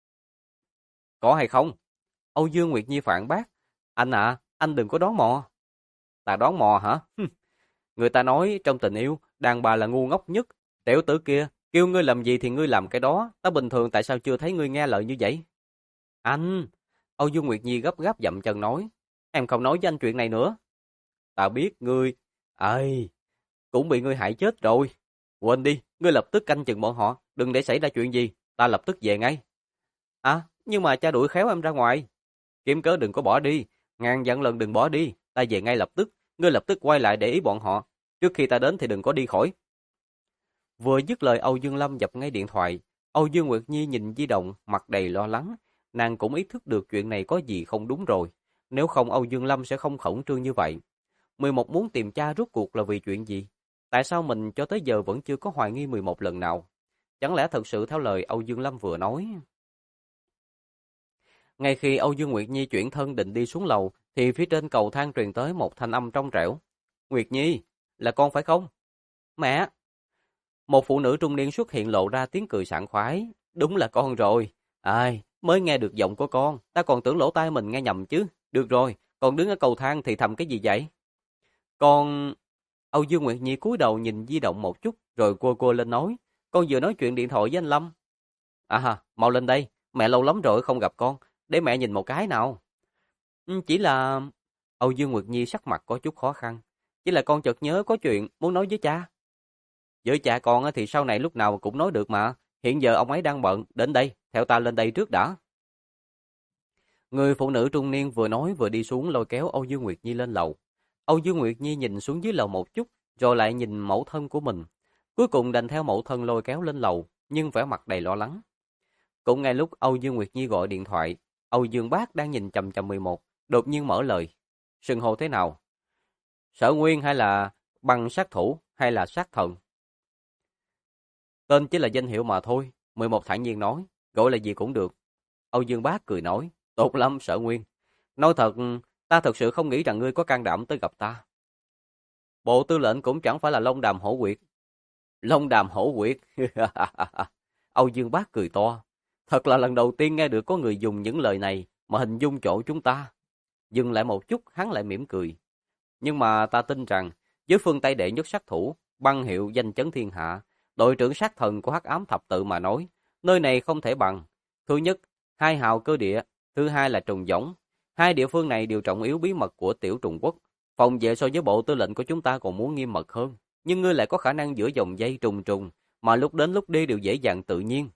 "Có hay không?" Âu Dương Nguyệt Nhi phản bác, "Anh à, anh đừng có đoán mò." "Ta đoán mò hả? Người ta nói trong tình yêu, đàn bà là ngu ngốc nhất. Tiểu tử kia, kêu ngươi làm gì thì ngươi làm cái đó. Ta bình thường tại sao chưa thấy ngươi nghe lời như vậy?" "Anh!" Âu Dương Nguyệt Nhi gấp gáp dậm chân nói, "Em không nói với anh chuyện này nữa." "Ta biết ngươi, ơi, cũng bị ngươi hại chết rồi. Quên đi, ngươi lập tức canh chừng bọn họ, đừng để xảy ra chuyện gì. Ta lập tức về ngay." "À, nhưng mà cha đuổi khéo em ra ngoài." Kiếm cớ đừng có bỏ đi, ngàn vạn lần đừng bỏ đi, ta về ngay lập tức, ngươi lập tức quay lại để ý bọn họ, trước khi ta đến thì đừng có đi khỏi. Vừa dứt lời Âu Dương Lâm dập ngay điện thoại, Âu Dương Nguyệt Nhi nhìn di động, mặt đầy lo lắng, nàng cũng ý thức được chuyện này có gì không đúng rồi, nếu không Âu Dương Lâm sẽ không khẩn trương như vậy. 11 muốn tìm cha rốt cuộc là vì chuyện gì? Tại sao mình cho tới giờ vẫn chưa có hoài nghi 11 lần nào? Chẳng lẽ thật sự theo lời Âu Dương Lâm vừa nói? Ngay khi Âu Dương Nguyệt Nhi chuyển thân định đi xuống lầu, thì phía trên cầu thang truyền tới một thanh âm trong trẻo. Nguyệt Nhi, là con phải không? Mẹ! Một phụ nữ trung niên xuất hiện lộ ra tiếng cười sảng khoái. Đúng là con rồi. Ai, mới nghe được giọng của con, ta còn tưởng lỗ tai mình nghe nhầm chứ. Được rồi, con đứng ở cầu thang thì thầm cái gì vậy? Con... Âu Dương Nguyệt Nhi cúi đầu nhìn di động một chút, rồi cô lên nói. Con vừa nói chuyện điện thoại với anh Lâm. À ha, mau lên đây, mẹ lâu lắm rồi không gặp con, để mẹ nhìn một cái nào. Chỉ là... Âu Dương Nguyệt Nhi sắc mặt có chút khó khăn. Chỉ là con chợt nhớ có chuyện muốn nói với cha. Với cha con thì sau này lúc nào cũng nói được mà. Hiện giờ ông ấy đang bận, đến đây, theo ta lên đây trước đã. Người phụ nữ trung niên vừa nói vừa đi xuống lôi kéo Âu Dương Nguyệt Nhi lên lầu. Âu Dương Nguyệt Nhi nhìn xuống dưới lầu một chút, rồi lại nhìn mẫu thân của mình. Cuối cùng đành theo mẫu thân lôi kéo lên lầu, nhưng vẻ mặt đầy lo lắng. Cũng ngay lúc Âu Dương Nguyệt Nhi gọi điện thoại, Âu Dương Bác đang nhìn chằm chằm 11, đột nhiên mở lời. Xưng hô thế nào? Sở Nguyên hay là băng sát thủ hay là sát thần? Tên chỉ là danh hiệu mà thôi, 11 thản nhiên nói, gọi là gì cũng được. Âu Dương Bác cười nói, tốt lắm Sở Nguyên. Nói thật, ta thật sự không nghĩ rằng ngươi có can đảm tới gặp ta. Bộ tư lệnh cũng chẳng phải là Long Đàm Hổ Quyệt. Long Đàm Hổ Quyệt. Âu Dương Bác cười to. Thật là lần đầu tiên nghe được có người dùng những lời này mà hình dung chỗ chúng ta. Dừng lại một chút, hắn lại mỉm cười. Nhưng mà ta tin rằng, với phương Tây đệ nhất sát thủ, băng hiệu danh chấn thiên hạ, đội trưởng sát thần của Hắc Ám Thập Tự mà nói, nơi này không thể bằng. Thứ nhất, hai hào cơ địa, thứ hai là trùng giống. Hai địa phương này đều trọng yếu bí mật của Tiểu Trùng Quốc. Phòng vệ so với bộ tư lệnh của chúng ta còn muốn nghiêm mật hơn. Nhưng ngươi lại có khả năng giữa dòng dây trùng trùng, mà lúc đến lúc đi đều dễ dàng tự nhiên.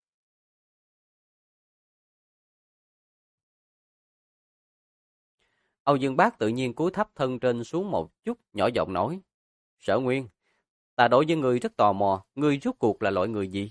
Âu Dương Bác tự nhiên cúi thấp thân trên xuống một chút, nhỏ giọng nói. Sở Nguyên, ta đối với ngươi rất tò mò, ngươi rốt cuộc là loại người gì?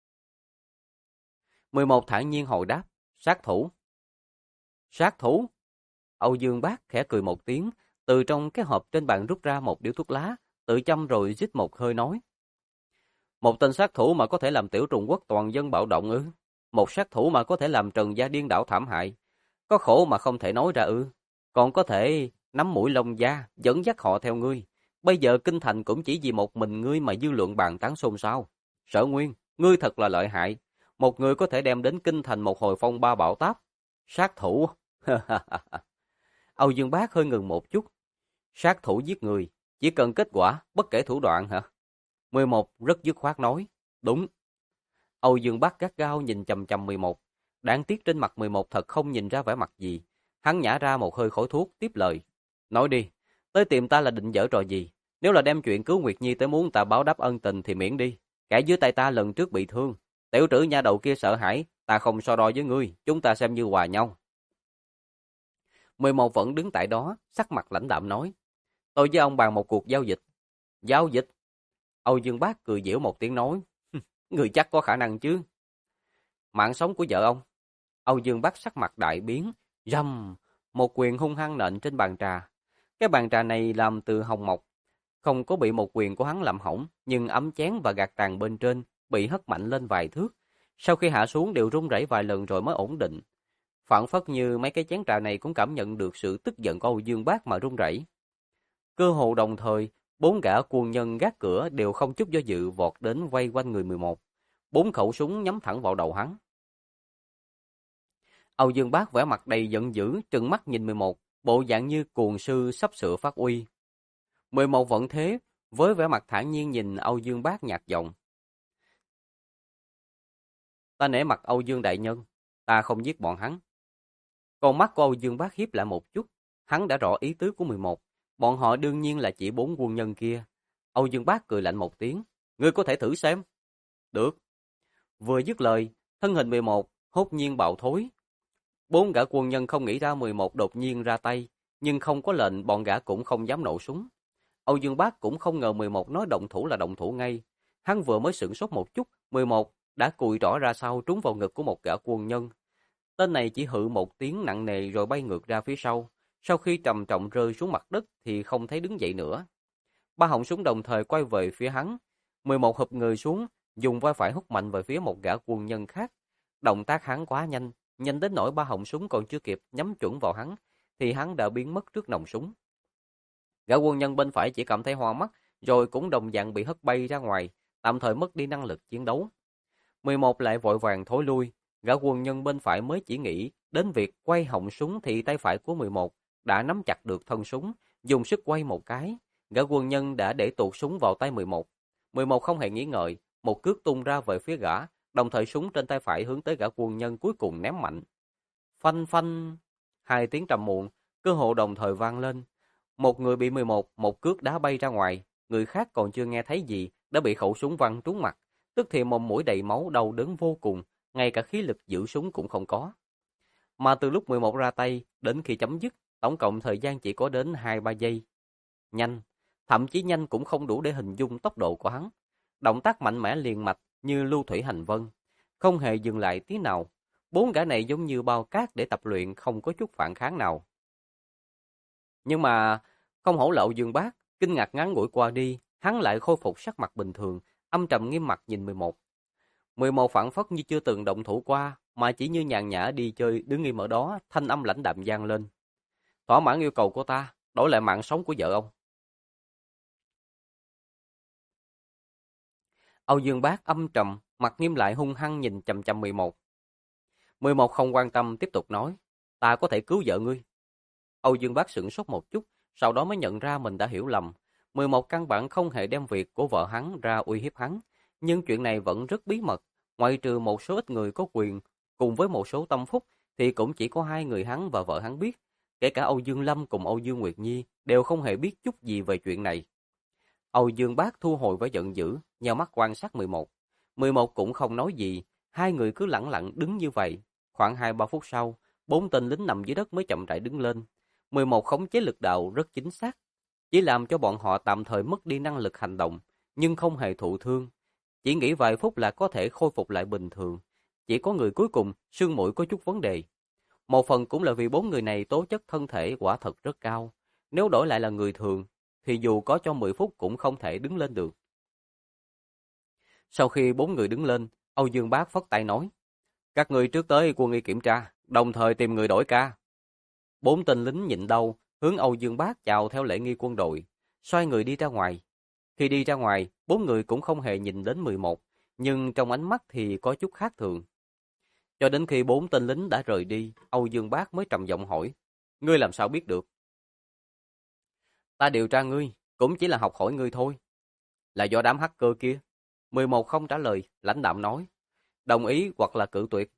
11 thản nhiên hồi đáp, sát thủ. Sát thủ? Âu Dương Bác khẽ cười một tiếng, từ trong cái hộp trên bàn rút ra một điếu thuốc lá, tự châm rồi rít một hơi nói. Một tên sát thủ mà có thể làm Tiểu Trùng Quốc toàn dân bạo động ư? Một sát thủ mà có thể làm Trần gia điên đảo thảm hại? Có khổ mà không thể nói ra ư? Còn có thể nắm mũi lông da, dẫn dắt họ theo ngươi. Bây giờ kinh thành cũng chỉ vì một mình ngươi mà dư luận bàn tán xôn xao. Sở Nguyên, ngươi thật là lợi hại. Một người có thể đem đến kinh thành một hồi phong ba bão táp. Sát thủ. Âu Dương Bác hơi ngừng một chút. Sát thủ giết người, chỉ cần kết quả, bất kể thủ đoạn hả? 11 rất dứt khoát nói. Đúng. Âu Dương Bác gắt gao nhìn chằm chằm 11. Đáng tiếc trên mặt 11 thật không nhìn ra vẻ mặt gì. Hắn nhả ra một hơi khói thuốc, tiếp lời. Nói đi, tới tìm ta là định giở trò gì? Nếu là đem chuyện cứu Nguyệt Nhi tới muốn ta báo đáp ân tình thì miễn đi. Kẻ dưới tay ta lần trước bị thương. Tiểu trữ nha đầu kia sợ hãi, ta không so đo với ngươi, chúng ta xem như hòa nhau. 11 vẫn đứng tại đó, sắc mặt lãnh đạm nói. Tôi với ông bàn một cuộc giao dịch. Giao dịch? Âu Dương Bác cười giễu một tiếng nói. Người chắc có khả năng chứ. Mạng sống của vợ ông. Âu Dương Bác sắc mặt đại biến. Rầm, một quyền hung hăng nện trên bàn trà. Cái bàn trà này làm từ hồng mộc. Không có bị một quyền của hắn làm hỏng, nhưng ấm chén và gạt tàn bên trên bị hất mạnh lên vài thước. Sau khi hạ xuống đều rung rẩy vài lần rồi mới ổn định. Phảng phất như mấy cái chén trà này cũng cảm nhận được sự tức giận của Âu Dương Bác mà rung rẩy. Cơ hồ đồng thời, 4 gã quân nhân gác cửa đều không chút do dự vọt đến vây quanh người 11. 4 khẩu súng nhắm thẳng vào đầu hắn. Âu Dương Bác vẻ mặt đầy giận dữ, trừng mắt nhìn 11, bộ dạng như cuồng sư sắp sửa phát uy. 11 vẫn thế, với vẻ mặt thản nhiên nhìn Âu Dương Bác nhạt giọng. Ta nể mặt Âu Dương đại nhân, ta không giết bọn hắn. Con mắt của Âu Dương Bác hiếp lại một chút, hắn đã rõ ý tứ của 11. Bọn họ đương nhiên là chỉ 4 quân nhân kia. Âu Dương Bác cười lạnh một tiếng, ngươi có thể thử xem. Được. Vừa dứt lời, thân hình 11 hốt nhiên bạo thối. Bốn gã quân nhân không nghĩ ra 11 đột nhiên ra tay, nhưng không có lệnh bọn gã cũng không dám nổ súng. Âu Dương Bác cũng không ngờ 11 nói động thủ là động thủ ngay. Hắn vừa mới sửng sốt một chút, 11 đã cùi trỏ ra sau trúng vào ngực của một gã quân nhân. Tên này chỉ hự một tiếng nặng nề rồi bay ngược ra phía sau. Sau khi trầm trọng rơi xuống mặt đất thì không thấy đứng dậy nữa. Ba họng súng đồng thời quay về phía hắn. 11 hụp người xuống, dùng vai phải hút mạnh về phía một gã quân nhân khác. Động tác hắn quá nhanh, nhanh đến nỗi ba họng súng còn chưa kịp nhắm chuẩn vào hắn, thì hắn đã biến mất trước nòng súng. Gã quân nhân bên phải chỉ cảm thấy hoa mắt, rồi cũng đồng dạng bị hất bay ra ngoài, tạm thời mất đi năng lực chiến đấu. 11 lại vội vàng thối lui, gã quân nhân bên phải mới chỉ nghĩ đến việc quay họng súng thì tay phải của 11 đã nắm chặt được thân súng, dùng sức quay một cái, gã quân nhân đã để tuột súng vào tay 11. 11 không hề nghĩ ngợi, một cước tung ra về phía gã, đồng thời súng trên tay phải hướng tới gã quân nhân cuối cùng ném mạnh. Phanh phanh, hai tiếng trầm muộn, cơ hồ đồng thời vang lên. Một người bị 11 một cước đá bay ra ngoài, người khác còn chưa nghe thấy gì đã bị khẩu súng văng trúng mặt, tức thì mồm mũi đầy máu đau đớn vô cùng, ngay cả khí lực giữ súng cũng không có. Mà từ lúc 11 ra tay đến khi chấm dứt, tổng cộng thời gian chỉ có đến 2-3 giây. Nhanh, thậm chí nhanh cũng không đủ để hình dung tốc độ của hắn. Động tác mạnh mẽ liền mạch như lưu thủy hành vân, không hề dừng lại tí nào. Bốn gã này giống như bao cát để tập luyện, không có chút phản kháng nào. Nhưng mà không hổ là Âu Dương Bác, kinh ngạc ngắn ngủi qua đi, hắn lại khôi phục sắc mặt bình thường, âm trầm nghiêm mặt nhìn 11. 11 phảng phất như chưa từng động thủ qua, mà chỉ như nhàn nhã đi chơi đứng im ở đó, thanh âm lãnh đạm vang lên. Thỏa mãn yêu cầu của ta, đổi lại mạng sống của vợ ông. Âu Dương Bác âm trầm, mặt nghiêm lại hung hăng nhìn chằm chằm 11. 11 không quan tâm tiếp tục nói, ta có thể cứu vợ ngươi. Âu Dương Bác sửng sốt một chút, sau đó mới nhận ra mình đã hiểu lầm. 11 căn bản không hề đem việc của vợ hắn ra uy hiếp hắn, nhưng chuyện này vẫn rất bí mật, ngoại trừ một số ít người có quyền, cùng với một số tâm phúc, thì cũng chỉ có hai người hắn và vợ hắn biết. Kể cả Âu Dương Lâm cùng Âu Dương Nguyệt Nhi đều không hề biết chút gì về chuyện này. Âu Dương Bác thu hồi vẻ giận dữ, nheo mắt quan sát 11. 11 cũng không nói gì, hai người cứ lẳng lặng đứng như vậy. Khoảng 2-3 phút sau, bốn tên lính nằm dưới đất mới chậm rãi đứng lên. 11 khống chế lực đạo rất chính xác, chỉ làm cho bọn họ tạm thời mất đi năng lực hành động, nhưng không hề thụ thương. Chỉ nghĩ vài phút là có thể khôi phục lại bình thường. Chỉ có người cuối cùng, xương mũi có chút vấn đề. Một phần cũng là vì bốn người này tố chất thân thể quả thật rất cao. Nếu đổi lại là người thường, thì dù có cho 10 phút cũng không thể đứng lên được. Sau khi bốn người đứng lên, Âu Dương Bác phất tay nói, các người trước tới quân y kiểm tra, đồng thời tìm người đổi ca. Bốn tên lính nhịn đau, hướng Âu Dương Bác chào theo lễ nghi quân đội, xoay người đi ra ngoài. Khi đi ra ngoài, bốn người cũng không hề nhìn đến 11, nhưng trong ánh mắt thì có chút khác thường. Cho đến khi bốn tên lính đã rời đi, Âu Dương Bác mới trầm giọng hỏi, ngươi làm sao biết được? Ta điều tra ngươi, cũng chỉ là học hỏi ngươi thôi. Là do đám hacker kia. 11 không trả lời, lãnh đạm nói, đồng ý hoặc là cự tuyệt.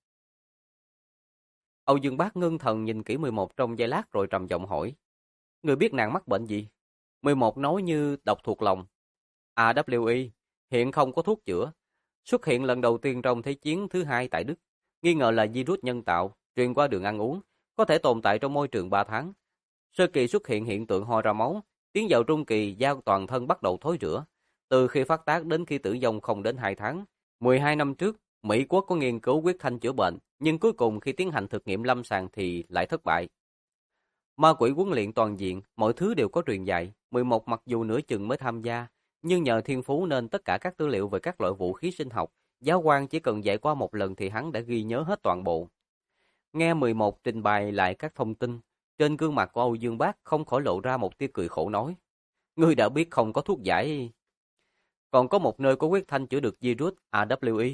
Âu Dương Bác ngưng thần nhìn kỹ 11 trong giây lát rồi trầm giọng hỏi, ngươi biết nàng mắc bệnh gì? 11 nói như độc thuộc lòng. AWI, hiện không có thuốc chữa. Xuất hiện lần đầu tiên trong Thế chiến thứ hai tại Đức. Nghi ngờ là virus nhân tạo, truyền qua đường ăn uống, có thể tồn tại trong môi trường 3 tháng. Sơ kỳ xuất hiện hiện tượng ho ra máu, tiến vào trung kỳ giao toàn thân bắt đầu thối rữa. Từ khi phát tác đến khi tử vong không đến 2 tháng. 12 năm trước, Mỹ Quốc có nghiên cứu huyết thanh chữa bệnh, nhưng cuối cùng khi tiến hành thực nghiệm lâm sàng thì lại thất bại. Ma quỷ huấn luyện toàn diện, mọi thứ đều có truyền dạy. 11 mặc dù nửa chừng mới tham gia, nhưng nhờ thiên phú nên tất cả các tư liệu về các loại vũ khí sinh học, giáo quan chỉ cần dạy qua một lần thì hắn đã ghi nhớ hết toàn bộ. Nghe 11 trình bày lại các thông tin, trên gương mặt của Âu Dương Bác không khỏi lộ ra một tia cười khổ nói, ngươi đã biết không có thuốc giải, còn có một nơi có huyết thanh chữa được virus AWI.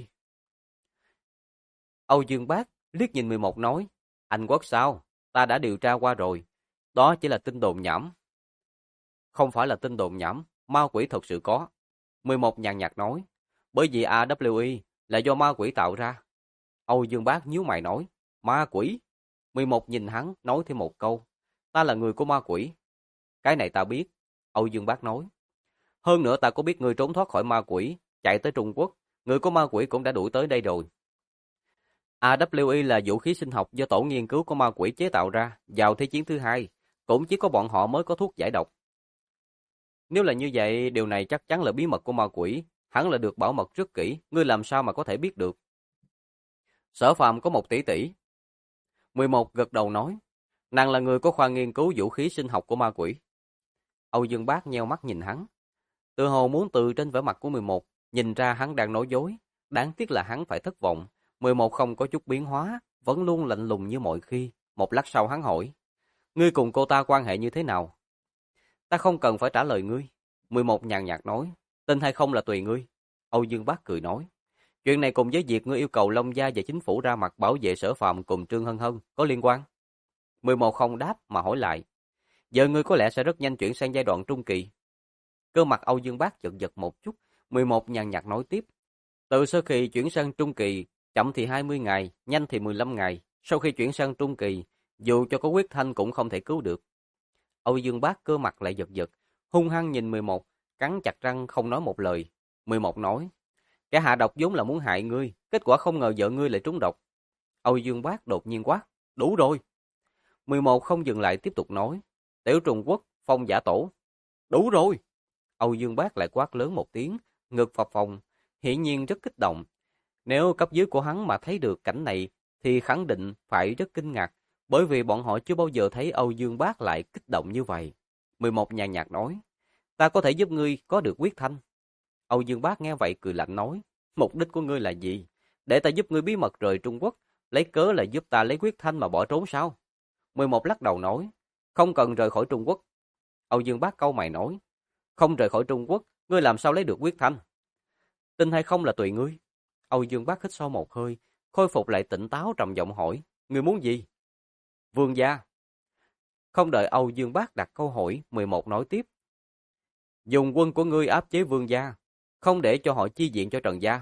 Âu Dương Bác liếc nhìn 11 nói, Anh Quốc sao? Ta đã điều tra qua rồi, đó chỉ là tin đồn nhảm. Không phải là tin đồn nhảm, ma quỷ thật sự có. 11 nhàn nhạt nói, bởi vì AWI là do ma quỷ tạo ra. Âu Dương Bác nhíu mày nói, ma quỷ? 11 nhìn hắn nói thêm một câu, ta là người của ma quỷ. Cái này ta biết, Âu Dương Bác nói. Hơn nữa ta có biết ngươi trốn thoát khỏi ma quỷ, chạy tới Trung Quốc, người của ma quỷ cũng đã đuổi tới đây rồi. AWI là vũ khí sinh học do tổ nghiên cứu của ma quỷ chế tạo ra vào Thế chiến thứ hai, cũng chỉ có bọn họ mới có thuốc giải độc. Nếu là như vậy, điều này chắc chắn là bí mật của ma quỷ, hẳn là được bảo mật rất kỹ, ngươi làm sao mà có thể biết được? Sở Phàm có một tỷ tỷ. 11 gật đầu nói, nàng là người có khoa nghiên cứu vũ khí sinh học của ma quỷ. Âu Dương Bác nheo mắt nhìn hắn, tự hồ muốn từ trên vẻ mặt của 11, nhìn ra hắn đang nói dối, đáng tiếc là hắn phải thất vọng. 11 không có chút biến hóa, vẫn luôn lạnh lùng như mọi khi. Một lát sau hắn hỏi, ngươi cùng cô ta quan hệ như thế nào? Ta không cần phải trả lời ngươi. 11 nhàn nhạt nói, tin hay không là tùy ngươi. Âu Dương Bác cười nói, chuyện này cùng với việc ngươi yêu cầu Long Gia và chính phủ ra mặt bảo vệ Sở Phàm cùng Trương Hân Hân có liên quan. 11 không đáp mà hỏi lại, giờ ngươi có lẽ sẽ rất nhanh chuyển sang giai đoạn trung kỳ. Cơ mặt Âu Dương Bác giật giật một chút. 11 nhàn nhạt nói tiếp, từ sau khi chuyển sang trung kỳ, chậm thì 20 ngày, nhanh thì 15 ngày. Sau khi chuyển sang trung kỳ, dù cho có huyết thanh cũng không thể cứu được. Âu Dương Bác cơ mặt lại giật giật, hung hăng nhìn 11, cắn chặt răng không nói một lời. 11 nói, kẻ hạ độc vốn là muốn hại ngươi, kết quả không ngờ vợ ngươi lại trúng độc. Âu Dương Bác đột nhiên quát, đủ rồi. 11 không dừng lại tiếp tục nói, Tiểu Trùng Quốc, Phong Giả Tổ. Đủ rồi. Âu Dương Bác lại quát lớn một tiếng, ngực phập phồng, hiển nhiên rất kích động. Nếu cấp dưới của hắn mà thấy được cảnh này thì khẳng định phải rất kinh ngạc, bởi vì bọn họ chưa bao giờ thấy Âu Dương Bác lại kích động như vậy. 11 nhàn nhạt nói, ta có thể giúp ngươi có được huyết thanh. Âu Dương Bác nghe vậy cười lạnh nói, mục đích của ngươi là gì? Để ta giúp ngươi bí mật rời Trung Quốc, lấy cớ là giúp ta lấy huyết thanh mà bỏ trốn sao? 11 lắc đầu nói, không cần rời khỏi Trung Quốc. Âu Dương Bác cau mày nói, không rời khỏi Trung Quốc, ngươi làm sao lấy được huyết thanh? Tin hay không là tùy ngươi. Âu Dương Bác hít sâu một hơi, khôi phục lại tỉnh táo trầm giọng hỏi, ngươi muốn gì? Vương gia. Không đợi Âu Dương Bác đặt câu hỏi, 11 nói tiếp, dùng quân của ngươi áp chế vương gia, không để cho họ chi viện cho Trần gia.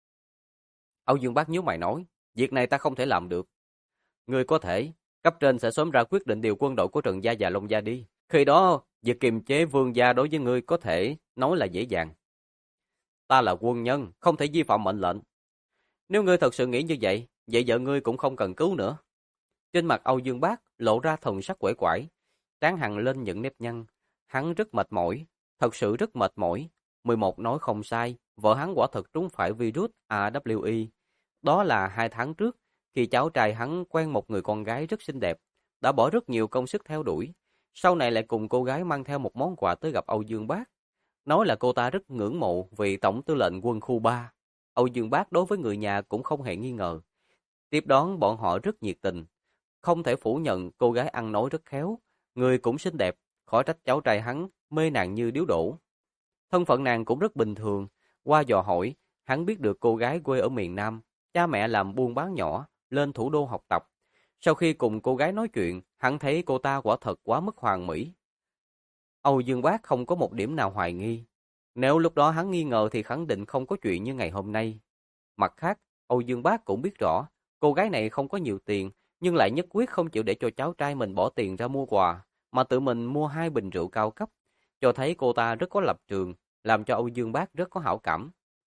Âu Dương Bác nhíu mày nói, việc này ta không thể làm được. Ngươi có thể, cấp trên sẽ sớm ra quyết định điều quân đội của Trần gia và Long gia đi. Khi đó, việc kiềm chế vương gia đối với ngươi có thể nói là dễ dàng. Ta là quân nhân, không thể vi phạm mệnh lệnh. Nếu ngươi thật sự nghĩ như vậy, vậy vợ ngươi cũng không cần cứu nữa. Trên mặt Âu Dương Bác lộ ra thần sắc quể quải, trán hằn lên những nếp nhăn. Hắn rất mệt mỏi, thật sự rất mệt mỏi. 11 nói không sai, vợ hắn quả thật trúng phải virus AWI. Đó là 2 tháng trước, khi cháu trai hắn quen một người con gái rất xinh đẹp, đã bỏ rất nhiều công sức theo đuổi. Sau này lại cùng cô gái mang theo một món quà tới gặp Âu Dương Bác. Nói là cô ta rất ngưỡng mộ vị tổng tư lệnh quân khu 3. Âu Dương Bác đối với người nhà cũng không hề nghi ngờ. Tiếp đón bọn họ rất nhiệt tình. Không thể phủ nhận cô gái ăn nói rất khéo, người cũng xinh đẹp, khỏi trách cháu trai hắn mê nàng như điếu đổ. Thân phận nàng cũng rất bình thường, qua dò hỏi, hắn biết được cô gái quê ở miền Nam, cha mẹ làm buôn bán nhỏ, lên thủ đô học tập. Sau khi cùng cô gái nói chuyện, hắn thấy cô ta quả thật quá mức hoàn mỹ. Âu Dương Bác không có một điểm nào hoài nghi. Nếu lúc đó hắn nghi ngờ thì khẳng định không có chuyện như ngày hôm nay. Mặt khác, Âu Dương Bác cũng biết rõ, cô gái này không có nhiều tiền, nhưng lại nhất quyết không chịu để cho cháu trai mình bỏ tiền ra mua quà, mà tự mình mua 2 bình rượu cao cấp, cho thấy cô ta rất có lập trường, làm cho Âu Dương Bác rất có hảo cảm.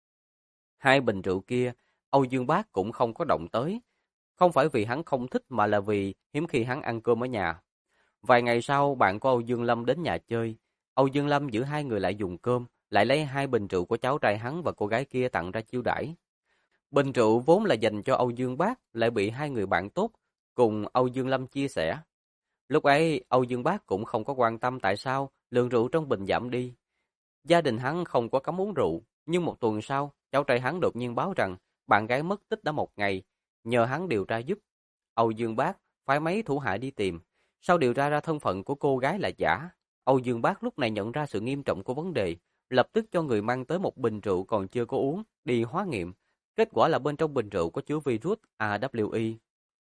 2 bình rượu kia, Âu Dương Bác cũng không có động tới, không phải vì hắn không thích mà là vì hiếm khi hắn ăn cơm ở nhà. Vài ngày sau, bạn của Âu Dương Lâm đến nhà chơi. Âu Dương Lâm giữ 2 người lại dùng cơm, lại lấy 2 bình rượu của cháu trai hắn và cô gái kia tặng ra chiêu đãi. Bình rượu vốn là dành cho Âu Dương Bác, lại bị 2 người bạn tốt cùng Âu Dương Lâm chia sẻ. Lúc ấy, Âu Dương Bác cũng không có quan tâm tại sao lượng rượu trong bình giảm đi. Gia đình hắn không có cấm uống rượu, nhưng một tuần sau, cháu trai hắn đột nhiên báo rằng bạn gái mất tích đã 1 ngày, nhờ hắn điều tra giúp. Âu Dương Bác phái mấy thủ hạ đi tìm, sau điều tra ra thân phận của cô gái là giả. Âu Dương Bác lúc này nhận ra sự nghiêm trọng của vấn đề, lập tức cho người mang tới một bình rượu còn chưa có uống, đi hóa nghiệm. Kết quả là bên trong bình rượu có chứa virus AWI.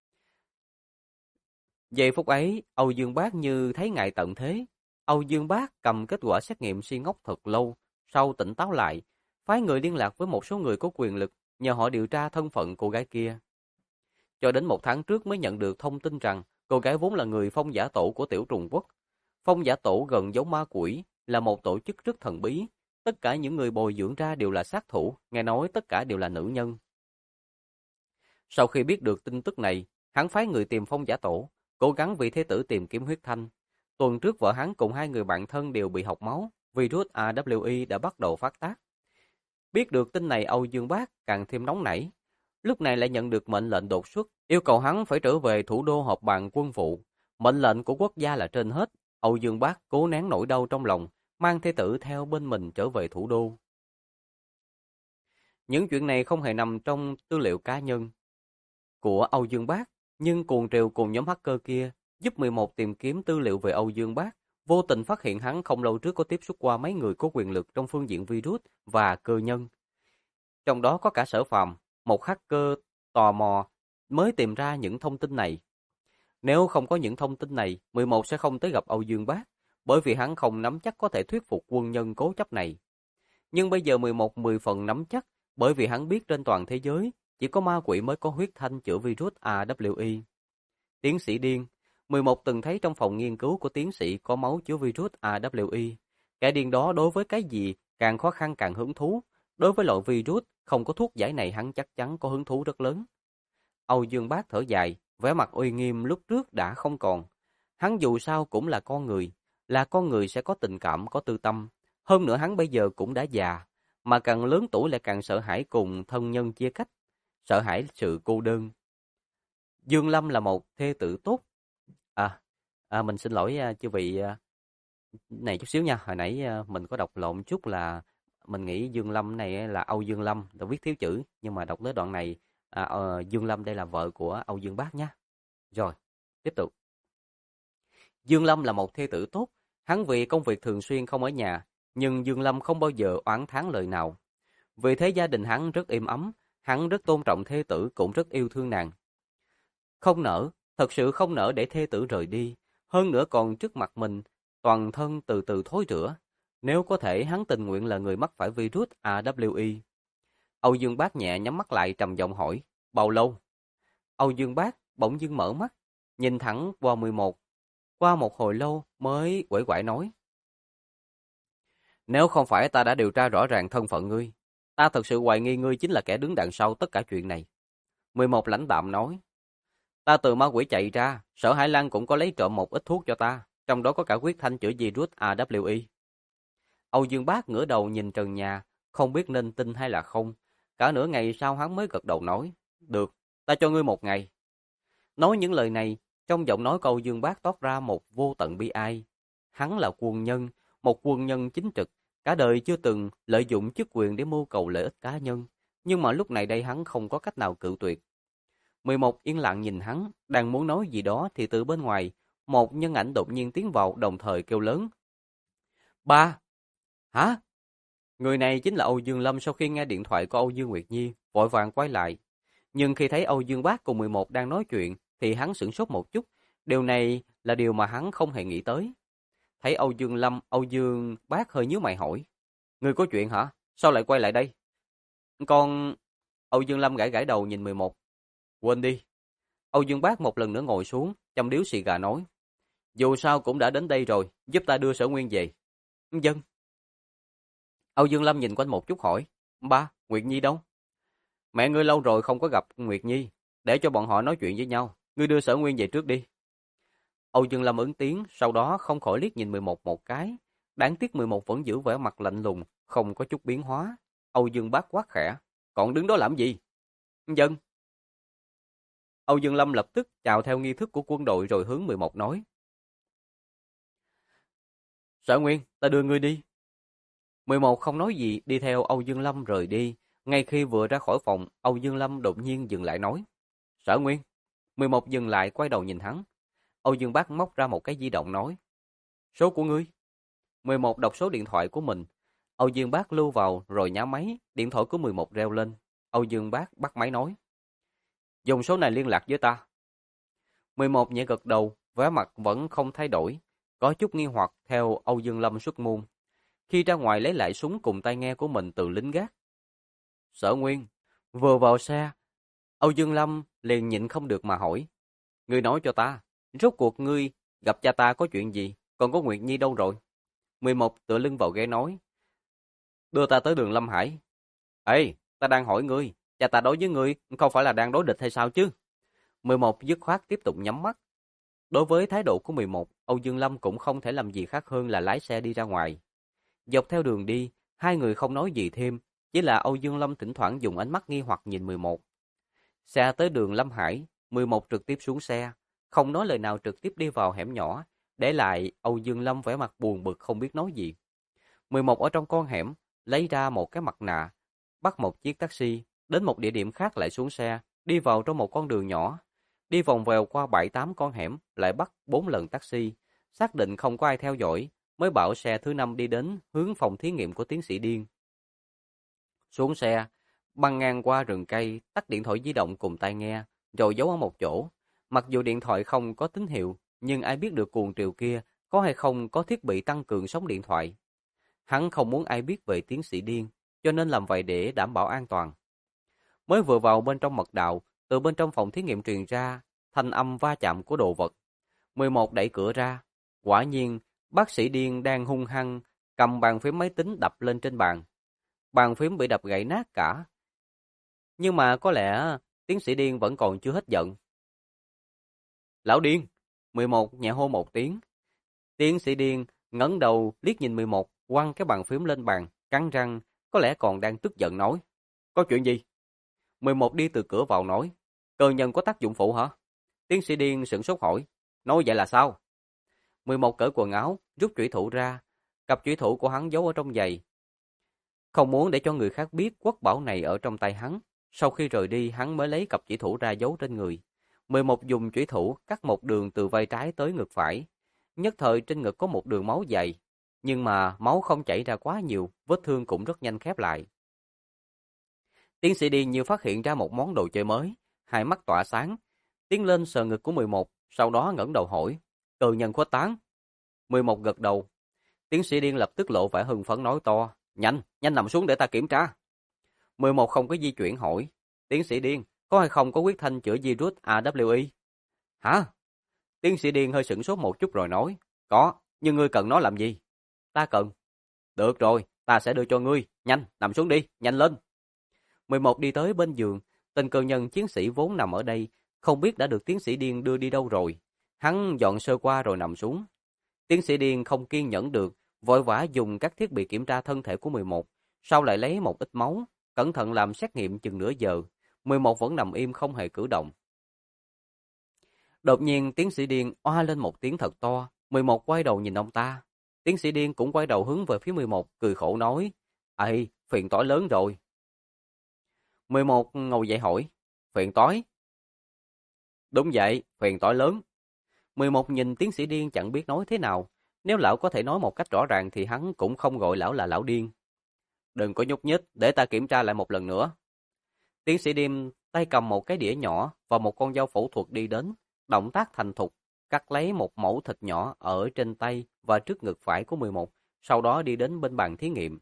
Giây phút ấy, Âu Dương Bác như thấy ngại tận thế. Âu Dương Bác cầm kết quả xét nghiệm suy ngốc thật lâu, sau tỉnh táo lại, phái người liên lạc với một số người có quyền lực, nhờ họ điều tra thân phận cô gái kia. Cho đến 1 tháng trước mới nhận được thông tin rằng cô gái vốn là người Phong Giả Tổ của Tiểu Trùng Quốc. Phong Giả Tổ gần giống ma quỷ, là một tổ chức rất thần bí. Tất cả những người bồi dưỡng ra đều là sát thủ, nghe nói tất cả đều là nữ nhân. Sau khi biết được tin tức này, hắn phái người tìm Phong Giả Tổ, cố gắng vì thế tử tìm kiếm huyết thanh. Tuần trước vợ hắn cùng hai người bạn thân đều bị học máu, virus AWI đã bắt đầu phát tác. Biết được tin này Âu Dương Bác càng thêm nóng nảy. Lúc này lại nhận được mệnh lệnh đột xuất, yêu cầu hắn phải trở về thủ đô họp bàn quân vụ. Mệnh lệnh của quốc gia là trên hết. Âu Dương Bác cố nén nỗi đau trong lòng, mang thê tử theo bên mình trở về thủ đô. Những chuyện này không hề nằm trong tư liệu cá nhân của Âu Dương Bác, nhưng cuồng triều cùng nhóm hacker kia giúp 11 tìm kiếm tư liệu về Âu Dương Bác, vô tình phát hiện hắn không lâu trước có tiếp xúc qua mấy người có quyền lực trong phương diện virus và cơ nhân. Trong đó có cả Sở Phàm, một hacker tò mò mới tìm ra những thông tin này. Nếu không có những thông tin này, 11 sẽ không tới gặp Âu Dương Bác, bởi vì hắn không nắm chắc có thể thuyết phục quân nhân cố chấp này. Nhưng bây giờ 11 10 phần nắm chắc, bởi vì hắn biết trên toàn thế giới, chỉ có ma quỷ mới có huyết thanh chữa virus AWI. Tiến sĩ điên, 11 từng thấy trong phòng nghiên cứu của tiến sĩ có máu chứa virus AWI. Kẻ điên đó đối với cái gì càng khó khăn càng hứng thú. Đối với loại virus không có thuốc giải này hắn chắc chắn có hứng thú rất lớn. Âu Dương Bác thở dài, vẻ mặt uy nghiêm lúc trước đã không còn. Hắn dù sao cũng là con người sẽ có tình cảm, có tư tâm. Hơn nữa hắn bây giờ cũng đã già, mà càng lớn tuổi lại càng sợ hãi cùng thân nhân chia cách, sợ hãi sự cô đơn. Dương Lâm là một thê tử tốt. Mình xin lỗi chư vị này chút xíu nha. Hồi nãy mình có đọc lộn chút là mình nghĩ Dương Lâm này là Âu Dương Lâm, đã viết thiếu chữ, nhưng mà đọc tới đoạn này Dương Lâm đây là vợ của Âu Dương Bác nha. Rồi, tiếp tục. Dương Lâm là một thê tử tốt, hắn vì công việc thường xuyên không ở nhà, nhưng Dương Lâm không bao giờ oán thán lời nào. Vì thế gia đình hắn rất êm ấm, hắn rất tôn trọng thê tử cũng rất yêu thương nàng. Không nỡ, thật sự không nỡ để thê tử rời đi, hơn nữa còn trước mặt mình, toàn thân từ từ thối rữa. Nếu có thể hắn tình nguyện là người mắc phải virus AWI. Âu Dương Bác nhẹ nhắm mắt lại trầm giọng hỏi, bao lâu? Âu Dương Bác bỗng dưng mở mắt, nhìn thẳng qua 11. Qua một hồi lâu mới quẩy quải nói. Nếu không phải ta đã điều tra rõ ràng thân phận ngươi, ta thật sự hoài nghi ngươi chính là kẻ đứng đằng sau tất cả chuyện này. 11 lãnh đạm nói. Ta từ ma quỷ chạy ra, Sở Hải Lan cũng có lấy trộm một ít thuốc cho ta, trong đó có cả huyết thanh chữa virus AWI. Âu Dương Bác ngửa đầu nhìn trần nhà, không biết nên tin hay là không. Cả nửa ngày sau hắn mới gật đầu nói, được, ta cho ngươi 1 ngày. Nói những lời này, trong giọng nói của Âu Dương Bác toát ra một vô tận bi ai. Hắn là quân nhân, một quân nhân chính trực, cả đời chưa từng lợi dụng chức quyền để mưu cầu lợi ích cá nhân, nhưng mà lúc này đây hắn không có cách nào cự tuyệt. 11 yên lặng nhìn hắn, đang muốn nói gì đó thì từ bên ngoài, một nhân ảnh đột nhiên tiến vào đồng thời kêu lớn. Ba! Hả? Người này chính là Âu Dương Lâm. Sau khi nghe điện thoại của Âu Dương Nguyệt Nhi, vội vàng quay lại. Nhưng khi thấy Âu Dương Bác cùng 11 đang nói chuyện, thì hắn sửng sốt một chút. Điều này là điều mà hắn không hề nghĩ tới. Thấy Âu Dương Lâm, Âu Dương Bác hơi nhíu mày hỏi. Người có chuyện hả? Sao lại quay lại đây? Con... Âu Dương Lâm gãi gãi đầu nhìn 11. Quên đi. Âu Dương Bác một lần nữa ngồi xuống, châm điếu xì gà nói. Dù sao cũng đã đến đây rồi, giúp ta đưa Sở Nguyên về. Dân. Âu Dương Lâm nhìn quanh một chút hỏi. Ba, Nguyệt Nhi đâu? Mẹ ngươi lâu rồi không có gặp Nguyệt Nhi, để cho bọn họ nói chuyện với nhau. Ngươi đưa Sở Nguyên về trước đi. Âu Dương Lâm ứng tiếng, sau đó không khỏi liếc nhìn 11 một cái. Đáng tiếc 11 vẫn giữ vẻ mặt lạnh lùng, không có chút biến hóa. Âu Dương Bác quát khẽ. Còn đứng đó làm gì? Dân. Âu Dương Lâm lập tức chào theo nghi thức của quân đội rồi hướng 11 nói. Sở Nguyên, ta đưa ngươi đi. 11 không nói gì, đi theo Âu Dương Lâm rời đi. Ngay khi vừa ra khỏi phòng, Âu Dương Lâm đột nhiên dừng lại nói. Sở Nguyên. 11 dừng lại quay đầu nhìn hắn. Âu Dương Bác móc ra một cái di động nói. Số của ngươi. 11 đọc số điện thoại của mình. Âu Dương Bác lưu vào rồi nhá máy, điện thoại của 11 reo lên. Âu Dương Bác bắt máy nói. Dùng số này liên lạc với ta. 11 nhẹ gật đầu, vẻ mặt vẫn không thay đổi, có chút nghi hoặc theo Âu Dương Lâm xuất môn. Khi ra ngoài lấy lại súng cùng tai nghe của mình từ lính gác. Sở Nguyên, vừa vào xe, Âu Dương Lâm liền nhịn không được mà hỏi. Ngươi nói cho ta, rốt cuộc ngươi gặp cha ta có chuyện gì, còn có Nguyệt Nhi đâu rồi? 11 tựa lưng vào ghế nói. Đưa ta tới đường Lâm Hải. Ê, ta đang hỏi ngươi, cha ta đối với ngươi không phải là đang đối địch hay sao chứ? 11 dứt khoát tiếp tục nhắm mắt. Đối với thái độ của 11, Âu Dương Lâm cũng không thể làm gì khác hơn là lái xe đi ra ngoài. Dọc theo đường đi, hai người không nói gì thêm, chỉ là Âu Dương Lâm thỉnh thoảng dùng ánh mắt nghi hoặc nhìn 11. Xe tới đường Lâm Hải, 11 trực tiếp xuống xe, không nói lời nào trực tiếp đi vào hẻm nhỏ, để lại Âu Dương Lâm vẻ mặt buồn bực không biết nói gì. 11 ở trong con hẻm, lấy ra một cái mặt nạ, bắt một chiếc taxi, đến một địa điểm khác lại xuống xe, đi vào trong một con đường nhỏ, đi vòng vèo qua 7-8 con hẻm, lại bắt 4 lần taxi, xác định không có ai theo dõi, mới bảo xe thứ 5 đi đến hướng phòng thí nghiệm của tiến sĩ Điên. Xuống xe, băng ngang qua rừng cây, tắt điện thoại di động cùng tai nghe, rồi giấu ở một chỗ. Mặc dù điện thoại không có tín hiệu, nhưng ai biết được cuồng triều kia có hay không có thiết bị tăng cường sóng điện thoại. Hắn không muốn ai biết về tiến sĩ Điên, cho nên làm vậy để đảm bảo an toàn. Mới vừa vào bên trong mật đạo, từ bên trong phòng thí nghiệm truyền ra thanh âm va chạm của đồ vật. 11 đẩy cửa ra, quả nhiên bác sĩ Điên đang hung hăng cầm bàn phím máy tính đập lên trên bàn. Bàn phím bị đập gãy nát cả. Nhưng mà có lẽ tiến sĩ Điên vẫn còn chưa hết giận. Lão Điên! 11 nhẹ hô một tiếng. Tiến sĩ Điên ngẩng đầu liếc nhìn 11, quăng cái bàn phím lên bàn, cắn răng, có lẽ còn đang tức giận nói. Có chuyện gì? 11 đi từ cửa vào nói. Cơ nhân có tác dụng phụ hả? Tiến sĩ Điên sửng sốt hỏi. Nói vậy là sao? 11 cởi quần áo, rút chủy thủ ra. Cặp chủy thủ của hắn giấu ở trong giày. Không muốn để cho người khác biết quốc bảo này ở trong tay hắn. Sau khi rời đi, hắn mới lấy cặp chủy thủ ra giấu trên người. 11 dùng chủy thủ cắt một đường từ vai trái tới ngực phải. Nhất thời trên ngực có một đường máu dày. Nhưng mà máu không chảy ra quá nhiều, vết thương cũng rất nhanh khép lại. Tiến sĩ Điên như phát hiện ra một món đồ chơi mới, hai mắt tỏa sáng, tiến lên sờ ngực của 11, sau đó ngẩng đầu hỏi, cơ nhân khuếch tán. 11 gật đầu. Tiến sĩ Điên lập tức lộ vẻ hưng phấn nói to, nhanh, nhanh nằm xuống để ta kiểm tra. 11 không có di chuyển hỏi, tiến sĩ Điên, có hay không có huyết thanh chữa virus AWI? Hả? Tiến sĩ Điên hơi sửng sốt một chút rồi nói, có, nhưng ngươi cần nó làm gì? Ta cần. Được rồi, ta sẽ đưa cho ngươi, nhanh, nằm xuống đi, nhanh lên. 11 đi tới bên giường, tên cơ nhân chiến sĩ vốn nằm ở đây, không biết đã được tiến sĩ Điên đưa đi đâu rồi. Hắn dọn sơ qua rồi nằm xuống. Tiến sĩ Điên không kiên nhẫn được, vội vã dùng các thiết bị kiểm tra thân thể của 11, sau lại lấy một ít máu, cẩn thận làm xét nghiệm chừng nửa giờ. 11 vẫn nằm im không hề cử động. Đột nhiên tiến sĩ Điên oa lên một tiếng thật to, 11 quay đầu nhìn ông ta. Tiến sĩ Điên cũng quay đầu hướng về phía 11, cười khổ nói, ây, phiền toái lớn rồi. 11 ngồi dậy hỏi, phiền toái? Đúng vậy, phiền toái lớn. 11 nhìn tiến sĩ Điên chẳng biết nói thế nào, nếu lão có thể nói một cách rõ ràng thì hắn cũng không gọi lão là lão điên. Đừng có nhúc nhích, để ta kiểm tra lại một lần nữa. Tiến sĩ Điên tay cầm một cái đĩa nhỏ và một con dao phẫu thuật đi đến, động tác thành thục, cắt lấy một mẩu thịt nhỏ ở trên tay và trước ngực phải của 11, sau đó đi đến bên bàn thí nghiệm.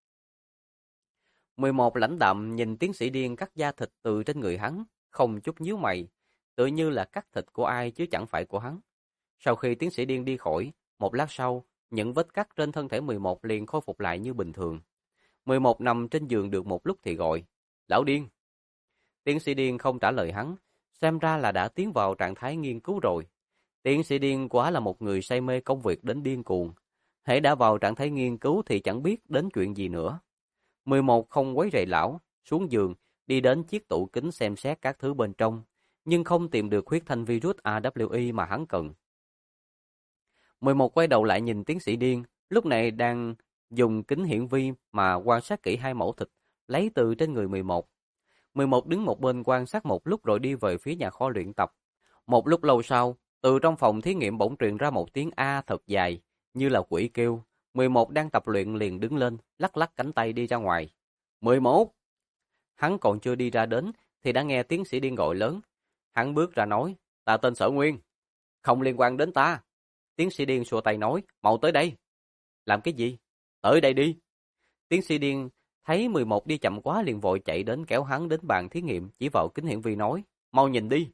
11 lãnh đạm nhìn tiến sĩ Điên cắt da thịt từ trên người hắn, không chút nhíu mày, tự như là cắt thịt của ai chứ chẳng phải của hắn. Sau khi tiến sĩ Điên đi khỏi, một lát sau, những vết cắt trên thân thể 11 liền khôi phục lại như bình thường. 11 nằm trên giường được một lúc thì gọi, lão Điên. Tiến sĩ Điên không trả lời hắn, xem ra là đã tiến vào trạng thái nghiên cứu rồi. Tiến sĩ Điên quá là một người say mê công việc đến điên cuồng. Hễ đã vào trạng thái nghiên cứu thì chẳng biết đến chuyện gì nữa. 11 không quấy rầy lão, xuống giường, đi đến chiếc tủ kính xem xét các thứ bên trong, nhưng không tìm được huyết thanh virus AWI mà hắn cần. 11 quay đầu lại nhìn tiến sĩ Điên, lúc này đang dùng kính hiển vi mà quan sát kỹ hai mẫu thịt, lấy từ trên người 11. 11 đứng một bên quan sát một lúc rồi đi về phía nhà kho luyện tập. Một lúc lâu sau, từ trong phòng thí nghiệm bỗng truyền ra một tiếng A thật dài, như là quỷ kêu. 11 đang tập luyện liền đứng lên, lắc lắc cánh tay đi ra ngoài. 11! Hắn còn chưa đi ra đến, thì đã nghe tiến sĩ Điên gọi lớn. Hắn bước ra nói, ta tên Sở Nguyên. Không liên quan đến ta. Tiến sĩ Điên xua tay nói, mau tới đây. Làm cái gì? Tới đây đi. Tiến sĩ Điên thấy 11 đi chậm quá liền vội chạy đến kéo hắn đến bàn thí nghiệm, chỉ vào kính hiển vi nói, mau nhìn đi.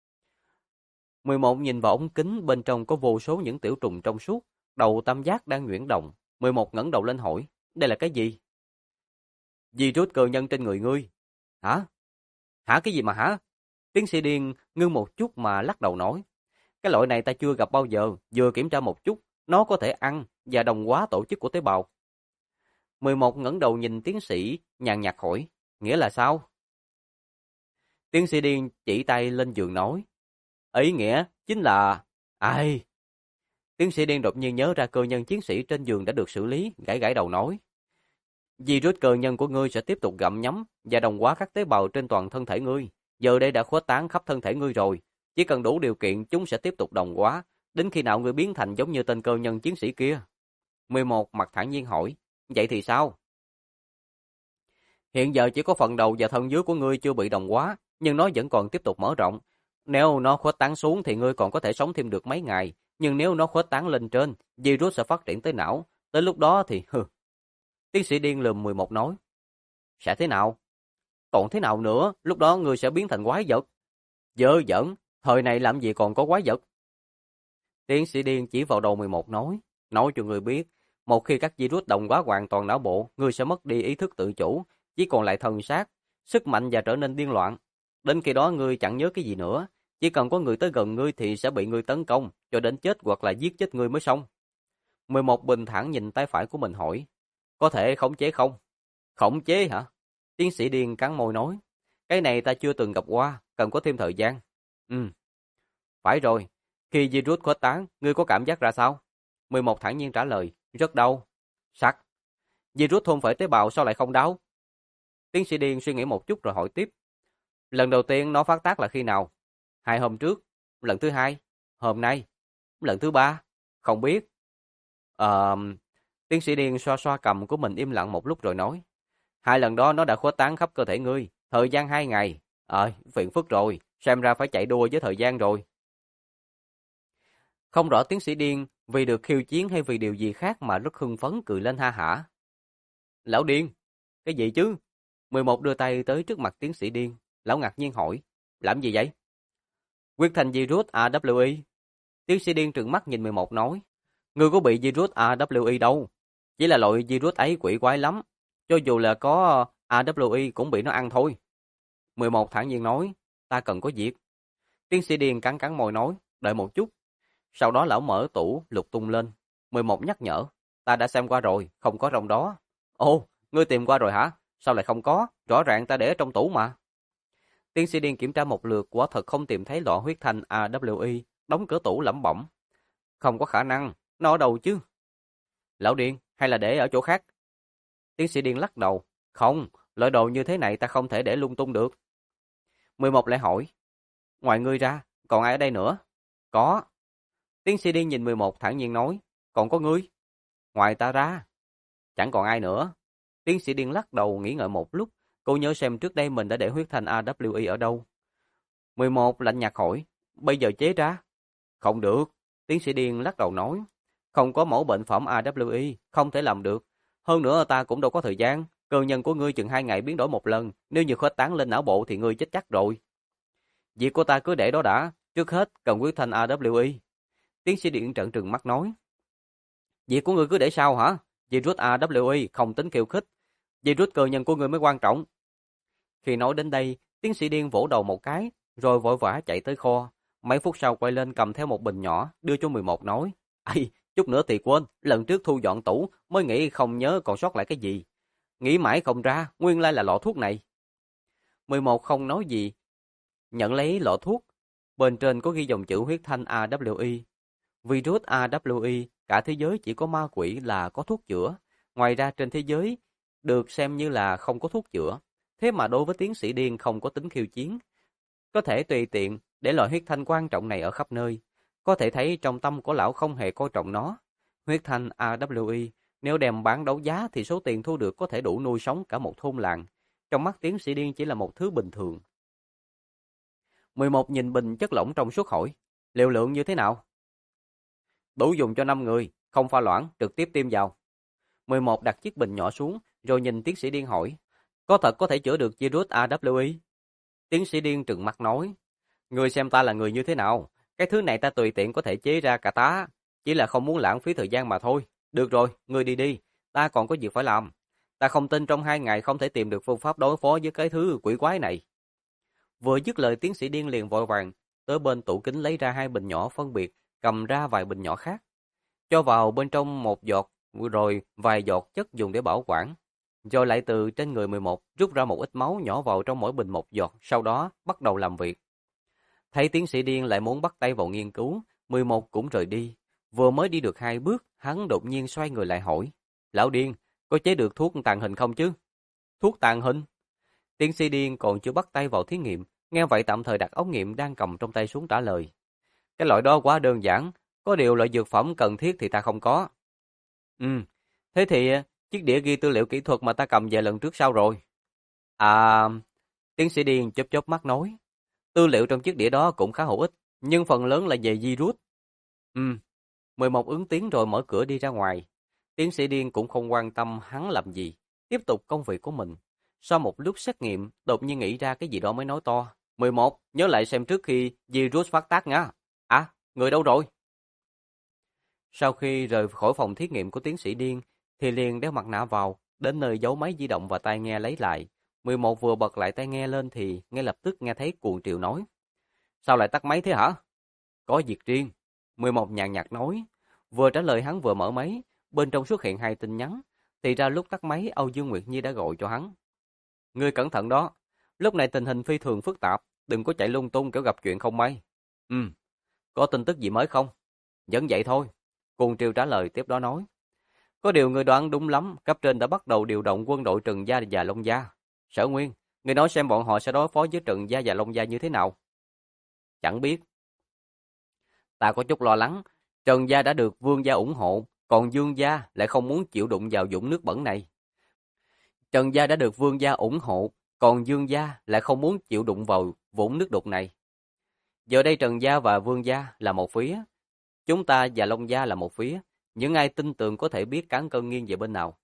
11 nhìn vào ống kính, bên trong có vô số những tiểu trùng trong suốt, đầu tam giác đang nhuyễn động. 11 ngẩng đầu lên hỏi, đây là cái gì? Virus cơ nhân trên người ngươi. Hả? Hả, cái gì mà hả? Tiến sĩ Điên ngưng một chút mà lắc đầu nói. Cái loại này ta chưa gặp bao giờ, vừa kiểm tra một chút, nó có thể ăn và đồng hóa tổ chức của tế bào. 11 ngẩng đầu nhìn tiến sĩ, nhàn nhạt hỏi, nghĩa là sao? Tiến sĩ Điên chỉ tay lên giường nói, ý nghĩa chính là... Ai? Tiến sĩ Điên đột nhiên nhớ ra cơ nhân chiến sĩ trên giường đã được xử lý, gãi gãi đầu nói. Virus cơ nhân của ngươi sẽ tiếp tục gặm nhấm và đồng hóa các tế bào trên toàn thân thể ngươi. Giờ đây đã khuếch tán khắp thân thể ngươi rồi. Chỉ cần đủ điều kiện chúng sẽ tiếp tục đồng hóa, đến khi nào ngươi biến thành giống như tên cơ nhân chiến sĩ kia. 11 mặt thản nhiên hỏi, vậy thì sao? Hiện giờ chỉ có phần đầu và thân dưới của ngươi chưa bị đồng hóa, nhưng nó vẫn còn tiếp tục mở rộng. Nếu nó khuếch tán xuống thì ngươi còn có thể sống thêm được mấy ngày, nhưng nếu nó khuếch tán lên trên, virus sẽ phát triển tới não, tới lúc đó thì... Tiến sĩ Điên lườm 11 nói, sẽ thế nào? Còn thế nào nữa, lúc đó ngươi sẽ biến thành quái vật. Dơ dẫn, thời này làm gì còn có quái vật? Tiến sĩ Điên chỉ vào đầu 11 nói cho ngươi biết, một khi các virus đồng hóa hoàn toàn não bộ, ngươi sẽ mất đi ý thức tự chủ, chỉ còn lại thần xác, sức mạnh và trở nên điên loạn. Đến khi đó ngươi chẳng nhớ cái gì nữa, chỉ cần có người tới gần ngươi thì sẽ bị ngươi tấn công, cho đến chết hoặc là giết chết ngươi mới xong. 11 bình thản nhìn tay phải của mình hỏi, có thể khống chế không? Khống chế hả? Tiến sĩ Điên cắn môi nói, cái này ta chưa từng gặp qua, cần có thêm thời gian. Phải rồi, khi virus khuếch tán, ngươi có cảm giác ra sao? 11 thản nhiên trả lời, rất đau. Sắc. Virus thôn phệ tế bào sao lại không đau? Tiến sĩ Điên suy nghĩ một chút rồi hỏi tiếp. Lần đầu tiên nó phát tác là khi nào? 2 hôm trước. Lần thứ 2? Hôm nay. Lần thứ 3? Không biết. Tiến sĩ Điên xoa xoa cằm của mình im lặng một lúc rồi nói. 2 lần đó nó đã khuếch tán khắp cơ thể ngươi. Thời gian 2 ngày. Phiền phức rồi. Xem ra phải chạy đua với thời gian rồi. Không rõ tiến sĩ Điên vì được khiêu chiến hay vì điều gì khác mà rất hưng phấn cười lên ha hả. Lão Điên, cái gì chứ? 11 đưa tay tới trước mặt tiến sĩ Điên. Lão ngạc nhiên hỏi, làm gì vậy? Quyết thành virus AWI. Tiến sĩ Điên trừng mắt nhìn 11 nói, ngươi có bị virus AWI đâu. Chỉ là loại virus ấy quỷ quái lắm. Cho dù là có AWI cũng bị nó ăn thôi. 11 thản nhiên nói, ta cần có việc. Tiến sĩ Điên cắn cắn môi nói, đợi một chút. Sau đó lão mở tủ lục tung lên. 11 nhắc nhở, ta đã xem qua rồi, không có trong đó. Ồ, ngươi tìm qua rồi hả? Sao lại không có? Rõ ràng ta để ở trong tủ mà. Tiến sĩ Điên kiểm tra một lượt, quả thật không tìm thấy lọ huyết thanh AWI, đóng cửa tủ lẩm bẩm. Không có khả năng, nó ở đâu chứ? Lão Điên, hay là để ở chỗ khác? Tiến sĩ Điên lắc đầu, không, loại đồ như thế này ta không thể để lung tung được. 11 lại hỏi, ngoài ngươi ra, còn ai ở đây nữa? Có. Tiến sĩ Điên nhìn 11 thản nhiên nói, còn có ngươi? Ngoài ta ra, chẳng còn ai nữa. Tiến sĩ Điên lắc đầu nghĩ ngợi một lúc, cô nhớ xem trước đây mình đã để huyết thanh AWI ở đâu. 11 lạnh nhạt hỏi, bây giờ chế ra? Không được. Tiến sĩ Điên lắc đầu nói, không có mẫu bệnh phẩm AWI, không thể làm được. Hơn nữa ta cũng đâu có thời gian, cơ nhân của ngươi chừng 2 ngày biến đổi một lần, nếu như khuếch tán lên não bộ thì ngươi chết chắc rồi. Việc của ta cứ để đó đã, trước hết cần huyết thanh AWI. Tiến sĩ Điên trợn trừng mắt nói, việc của ngươi cứ để sau hả? Virus AWI không tính khiêu khích, virus cơ nhân của ngươi mới quan trọng. Khi nói đến đây, tiến sĩ Điên vỗ đầu một cái, rồi vội vã chạy tới kho. Mấy phút sau quay lên cầm theo một bình nhỏ, đưa cho 11 nói, ây, chút nữa thì quên, lần trước thu dọn tủ, mới nghĩ không nhớ còn sót lại cái gì. Nghĩ mãi không ra, nguyên lai là lọ thuốc này. 11 không nói gì, nhận lấy lọ thuốc, bên trên có ghi dòng chữ huyết thanh AWI. Virus AWI, cả thế giới chỉ có ma quỷ là có thuốc chữa, ngoài ra trên thế giới được xem như là không có thuốc chữa. Thế mà đối với tiến sĩ Điên không có tính khiêu chiến, có thể tùy tiện để loại huyết thanh quan trọng này ở khắp nơi. Có thể thấy trong tâm của lão không hề coi trọng nó. Huyết thanh AWI, nếu đem bán đấu giá thì số tiền thu được có thể đủ nuôi sống cả một thôn làng. Trong mắt tiến sĩ Điên chỉ là một thứ bình thường. 11 nhìn bình chất lỏng trong suốt hỏi, liều lượng như thế nào? Đủ dùng cho 5 người, không pha loãng, trực tiếp tiêm vào. 11 đặt chiếc bình nhỏ xuống, rồi nhìn tiến sĩ Điên hỏi, có thật có thể chữa được virus AWI? Tiến sĩ Điên trừng mắt nói, người xem ta là người như thế nào, cái thứ này ta tùy tiện có thể chế ra cả tá, chỉ là không muốn lãng phí thời gian mà thôi. Được rồi, ngươi đi đi, ta còn có việc phải làm. Ta không tin trong 2 ngày không thể tìm được phương pháp đối phó với cái thứ quỷ quái này. Vừa dứt lời, tiến sĩ Điên liền vội vàng tới bên tủ kính lấy ra 2 bình nhỏ phân biệt, cầm ra vài bình nhỏ khác, cho vào bên trong một giọt, rồi vài giọt chất dùng để bảo quản. Rồi lại từ trên người 11 rút ra một ít máu nhỏ vào trong mỗi bình một giọt, sau đó bắt đầu làm việc. Thấy tiến sĩ Điên lại muốn bắt tay vào nghiên cứu, 11 cũng rời đi. Vừa mới đi được 2 bước, hắn đột nhiên xoay người lại hỏi: Lão Điên, có chế được thuốc tàn hình không chứ? Thuốc tàn hình? Tiến sĩ Điên còn chưa bắt tay vào thí nghiệm, nghe vậy tạm thời đặt ống nghiệm đang cầm trong tay xuống trả lời: Cái loại đó quá đơn giản, có điều loại dược phẩm cần thiết thì ta không có. Thế thì chiếc đĩa ghi tư liệu kỹ thuật mà ta cầm về lần trước sao rồi? À, tiến sĩ Điên chớp chớp mắt nói, tư liệu trong chiếc đĩa đó cũng khá hữu ích, nhưng phần lớn là về virus. 11 ứng tiếng rồi mở cửa đi ra ngoài. Tiến sĩ Điên cũng không quan tâm hắn làm gì, tiếp tục công việc của mình. Sau một lúc xét nghiệm, đột nhiên nghĩ ra cái gì đó mới nói to: 11, nhớ lại xem trước khi virus phát tác nha. À, người đâu rồi? Sau khi rời khỏi phòng thí nghiệm của tiến sĩ Điên, thì liền đeo mặt nạ vào, đến nơi giấu máy di động và tai nghe lấy lại. 11 vừa bật lại tai nghe lên thì ngay lập tức nghe thấy Cuồng Triều nói: Sao lại tắt máy thế hả? Có việc riêng. 11 nhàn nhạt nói. Vừa trả lời hắn vừa mở máy, bên trong xuất hiện 2 tin nhắn. Thì ra lúc tắt máy, Âu Dương Nguyệt Nhi đã gọi cho hắn. Ngươi cẩn thận đó, lúc này tình hình phi thường phức tạp, đừng có chạy lung tung kiểu gặp chuyện không may. Có tin tức gì mới không? Vẫn vậy thôi. Cuồng Triều trả lời tiếp đó nói. Có điều người đoán đúng lắm, cấp trên đã bắt đầu điều động quân đội Trần Gia và Long Gia. Sở Nguyên, người nói xem bọn họ sẽ đối phó với Trần Gia và Long Gia như thế nào? Chẳng biết. Ta có chút lo lắng, Trần Gia đã được Vương Gia ủng hộ, còn Dương Gia lại không muốn chịu đụng vào vũng nước bẩn này. Trần Gia đã được Vương Gia ủng hộ, còn Dương Gia lại không muốn chịu đụng vào vũng nước đục này. Giờ đây Trần Gia và Vương Gia là một phía, chúng ta và Long Gia là một phía. Những ai tin tưởng có thể biết cán cân nghiêng về bên nào.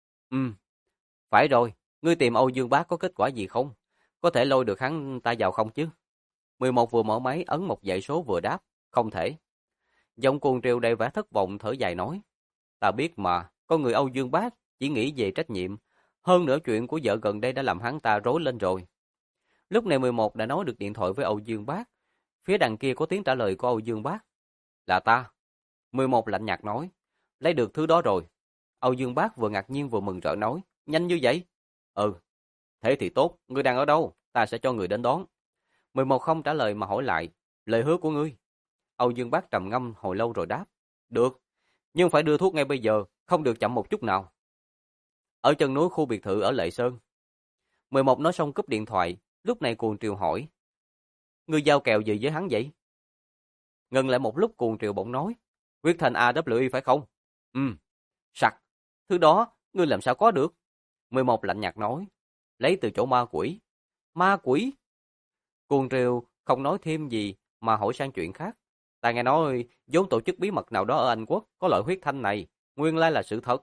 Phải rồi, ngươi tìm Âu Dương Bác có kết quả gì không? Có thể lôi được hắn ta vào không chứ? 11 vừa mở máy ấn một dãy số vừa đáp, không thể. Giọng Cuồng Triều đầy vẻ thất vọng thở dài nói, ta biết mà, con người Âu Dương Bác chỉ nghĩ về trách nhiệm, hơn nữa chuyện của vợ gần đây đã làm hắn ta rối lên rồi. Lúc này 11 đã nói được điện thoại với Âu Dương Bác, phía đằng kia có tiếng trả lời của Âu Dương Bác. Là ta. 11 lạnh nhạt nói, lấy được thứ đó rồi. Âu Dương Bác vừa ngạc nhiên vừa mừng rỡ nói, nhanh như vậy? Ừ, thế thì tốt, ngươi đang ở đâu? Ta sẽ cho người đến đón. 11 không trả lời mà hỏi lại, lời hứa của ngươi. Âu Dương Bác trầm ngâm hồi lâu rồi đáp, được, nhưng phải đưa thuốc ngay bây giờ, không được chậm một chút nào. Ở chân núi khu biệt thự ở Lệ Sơn. 11 nói xong cúp điện thoại, lúc này Cuồng Triều hỏi, ngươi giao kèo gì với hắn vậy? Ngừng lại một lúc Cuồng Triều bỗng nói, Huyết Thành AWI phải không? Sặc, thứ đó, ngươi làm sao có được? 11 lạnh nhạt nói, lấy từ chỗ ma quỷ. Ma quỷ? Cuồng Triều không nói thêm gì mà hỏi sang chuyện khác. Ta nghe nói vốn tổ chức bí mật nào đó ở Anh Quốc có loại huyết thanh này, nguyên lai là sự thật.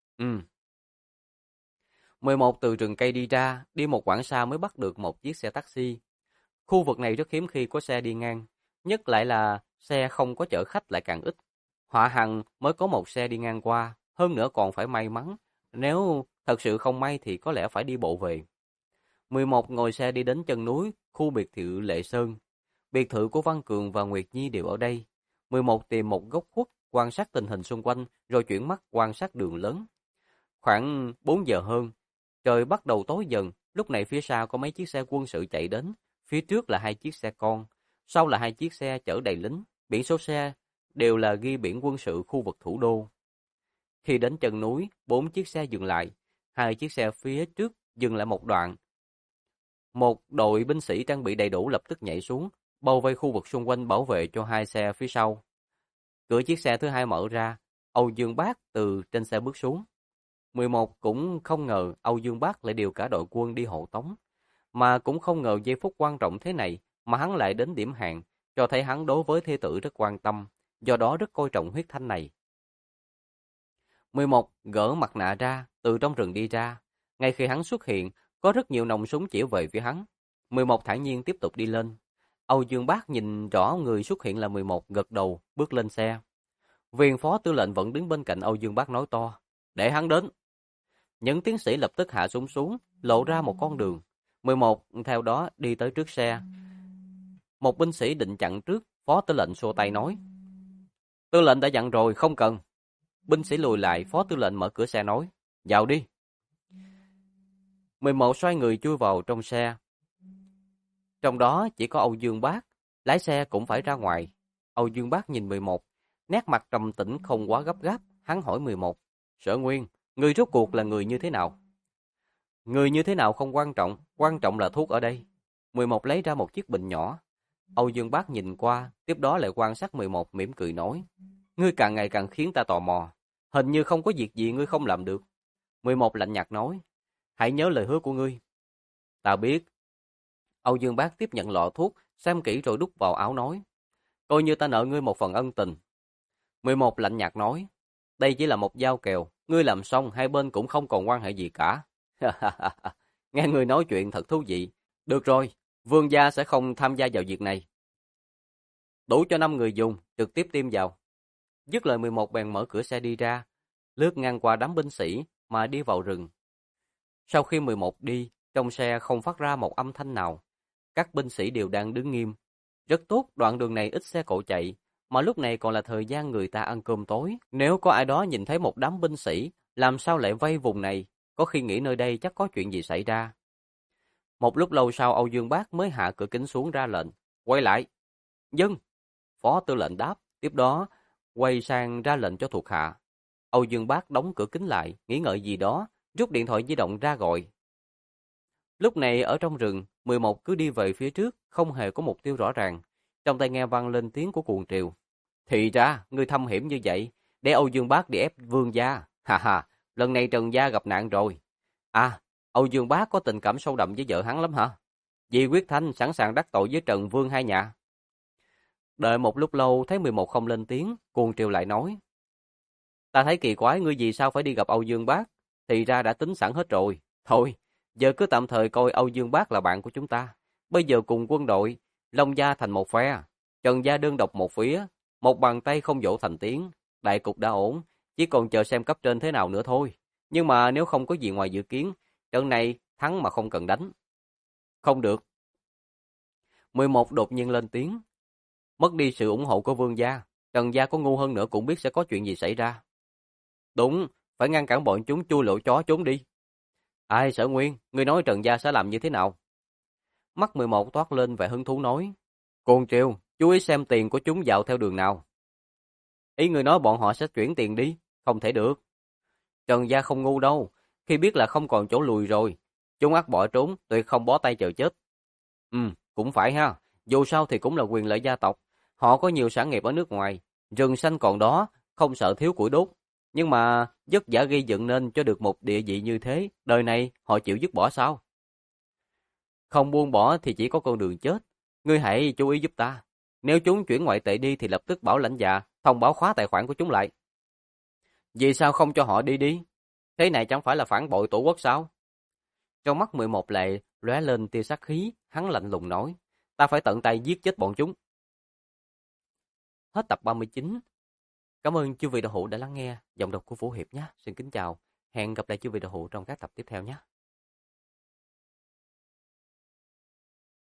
11 từ rừng cây đi ra, đi một quãng xa mới bắt được một chiếc xe taxi. Khu vực này rất hiếm khi có xe đi ngang, nhất lại là xe không có chở khách lại càng ít. Họa hằng mới có một xe đi ngang qua, hơn nữa còn phải may mắn, nếu thật sự không may thì có lẽ phải đi bộ về. 11 ngồi xe đi đến chân núi, khu biệt thự Lệ Sơn. Biệt thự của Văn Cường và Nguyệt Nhi đều ở đây. 11 tìm một góc khuất, quan sát tình hình xung quanh, rồi chuyển mắt quan sát đường lớn. Khoảng 4 giờ hơn, trời bắt đầu tối dần, lúc này phía sau có mấy chiếc xe quân sự chạy đến, phía trước là 2 chiếc xe con, sau là 2 chiếc xe chở đầy lính, biển số xe đều là ghi biển quân sự khu vực thủ đô. Khi đến chân núi, 4 chiếc xe dừng lại, 2 chiếc xe phía trước dừng lại một đoạn. Một đội binh sĩ trang bị đầy đủ lập tức nhảy xuống, bao vây khu vực xung quanh bảo vệ cho 2 xe phía sau. Cửa chiếc xe thứ 2 mở ra, Âu Dương Bác từ trên xe bước xuống. 11 cũng không ngờ Âu Dương Bác lại điều cả đội quân đi hộ tống, mà cũng không ngờ giây phút quan trọng thế này mà hắn lại đến điểm hẹn, cho thấy hắn đối với thê tử rất quan tâm, do đó rất coi trọng huyết thanh này. 11 gỡ mặt nạ ra, từ trong rừng đi ra. Ngay khi hắn xuất hiện, có rất nhiều nòng súng chĩa về phía hắn. 11 thản nhiên tiếp tục đi lên. Âu Dương Bác nhìn rõ người xuất hiện là 11, gật đầu, bước lên xe. Viên phó tư lệnh vẫn đứng bên cạnh Âu Dương Bác nói to, để hắn đến. Những tiến sĩ lập tức hạ súng xuống, lộ ra một con đường. 11 theo đó đi tới trước xe. Một binh sĩ định chặn trước, phó tư lệnh xua tay nói. Tư lệnh đã dặn rồi, không cần. Binh sĩ lùi lại, phó tư lệnh mở cửa xe nói. Vào đi. 11 xoay người chui vào trong xe. Trong đó chỉ có Âu Dương Bác, lái xe cũng phải ra ngoài. Âu Dương Bác nhìn 11, nét mặt trầm tĩnh không quá gấp gáp, hắn hỏi 11. Sở Nguyên, người rốt cuộc là người như thế nào? Người như thế nào không quan trọng là thuốc ở đây. 11 lấy ra một chiếc bình nhỏ. Âu Dương Bác nhìn qua, tiếp đó lại quan sát 11 mỉm cười nói. Ngươi càng ngày càng khiến ta tò mò. Hình như không có việc gì ngươi không làm được. 11 lạnh nhạt nói. Hãy nhớ lời hứa của ngươi. Ta biết. Âu Dương Bác tiếp nhận lọ thuốc, xem kỹ rồi đút vào áo nói. Coi như ta nợ ngươi một phần ân tình. 11 lạnh nhạt nói. Đây chỉ là một giao kèo. Ngươi làm xong hai bên cũng không còn quan hệ gì cả. Nghe ngươi nói chuyện thật thú vị. Được rồi, Vương gia sẽ không tham gia vào việc này. Đủ cho 5 người dùng, trực tiếp tiêm vào. Dứt lời 11 bèn mở cửa xe đi ra, lướt ngang qua đám binh sĩ mà đi vào rừng. Sau khi 11 đi, trong xe không phát ra một âm thanh nào. Các binh sĩ đều đang đứng nghiêm. Rất tốt, đoạn đường này ít xe cộ chạy, mà lúc này còn là thời gian người ta ăn cơm tối. Nếu có ai đó nhìn thấy một đám binh sĩ, làm sao lại vây vùng này, có khi nghĩ nơi đây chắc có chuyện gì xảy ra. Một lúc lâu sau Âu Dương Bác mới hạ cửa kính xuống ra lệnh. Quay lại. Dân. Phó tư lệnh đáp. Tiếp đó, quay sang ra lệnh cho thuộc hạ. Âu Dương Bác đóng cửa kính lại, nghĩ ngợi gì đó, rút điện thoại di động ra gọi. Lúc này ở trong rừng, 11 cứ đi về phía trước, không hề có mục tiêu rõ ràng. Trong tai nghe vang lên tiếng của cuồng triều. Thì ra, ngươi thâm hiểm như vậy, để Âu Dương Bác đi ép Vương gia. Ha ha, lần này Trần gia gặp nạn rồi. À, Âu Dương Bác có tình cảm sâu đậm với vợ hắn lắm hả? Di Quyết Thanh sẵn sàng đắc tội với Trần Vương hai nhà. Đợi một lúc lâu thấy 11 không lên tiếng, cuồng triều lại nói. Ta thấy kỳ quái ngươi vì sao phải đi gặp Âu Dương Bác, thì ra đã tính sẵn hết rồi. Thôi, giờ cứ tạm thời coi Âu Dương Bác là bạn của chúng ta. Bây giờ cùng quân đội, Long gia thành một phe, Trần gia đơn độc một phía, một bàn tay không vỗ thành tiếng, đại cục đã ổn, chỉ còn chờ xem cấp trên thế nào nữa thôi. Nhưng mà nếu không có gì ngoài dự kiến, trận này thắng mà không cần đánh. Không được. 11 đột nhiên lên tiếng. Mất đi sự ủng hộ của Vương gia, Trần gia có ngu hơn nữa cũng biết sẽ có chuyện gì xảy ra. Đúng, phải ngăn cản bọn chúng chui lỗ chó trốn đi. Ai Sở Nguyên, ngươi nói Trần gia sẽ làm như thế nào? Mắt 11 toát lên vẻ hứng thú nói. Cuồng triều, chú ý xem tiền của chúng dạo theo đường nào. Ý người nói bọn họ sẽ chuyển tiền đi, không thể được. Trần gia không ngu đâu, khi biết là không còn chỗ lùi rồi, chúng ắt bỏ trốn, tuyệt không bó tay chờ chết. Cũng phải ha, dù sao thì cũng là quyền lợi gia tộc, họ có nhiều sản nghiệp ở nước ngoài, rừng xanh còn đó, không sợ thiếu củi đốt. Nhưng mà vất vả gây dựng nên cho được một địa vị như thế, đời này họ chịu dứt bỏ sao? Không buông bỏ thì chỉ có con đường chết. Ngươi hãy chú ý giúp ta. Nếu chúng chuyển ngoại tệ đi thì lập tức bảo lãnh dạ, thông báo khóa tài khoản của chúng lại. Vì sao không cho họ đi đi? Thế này chẳng phải là phản bội tổ quốc sao? Trong mắt 11 lệ lóe lên tia sát khí, hắn lạnh lùng nói, ta phải tận tay giết chết bọn chúng. Hết tập 39. Cảm ơn chư vị đạo hữu đã lắng nghe giọng đọc của Vũ Hiệp nhé. Xin kính chào. Hẹn gặp lại chư vị đạo hữu trong các tập tiếp theo nhé.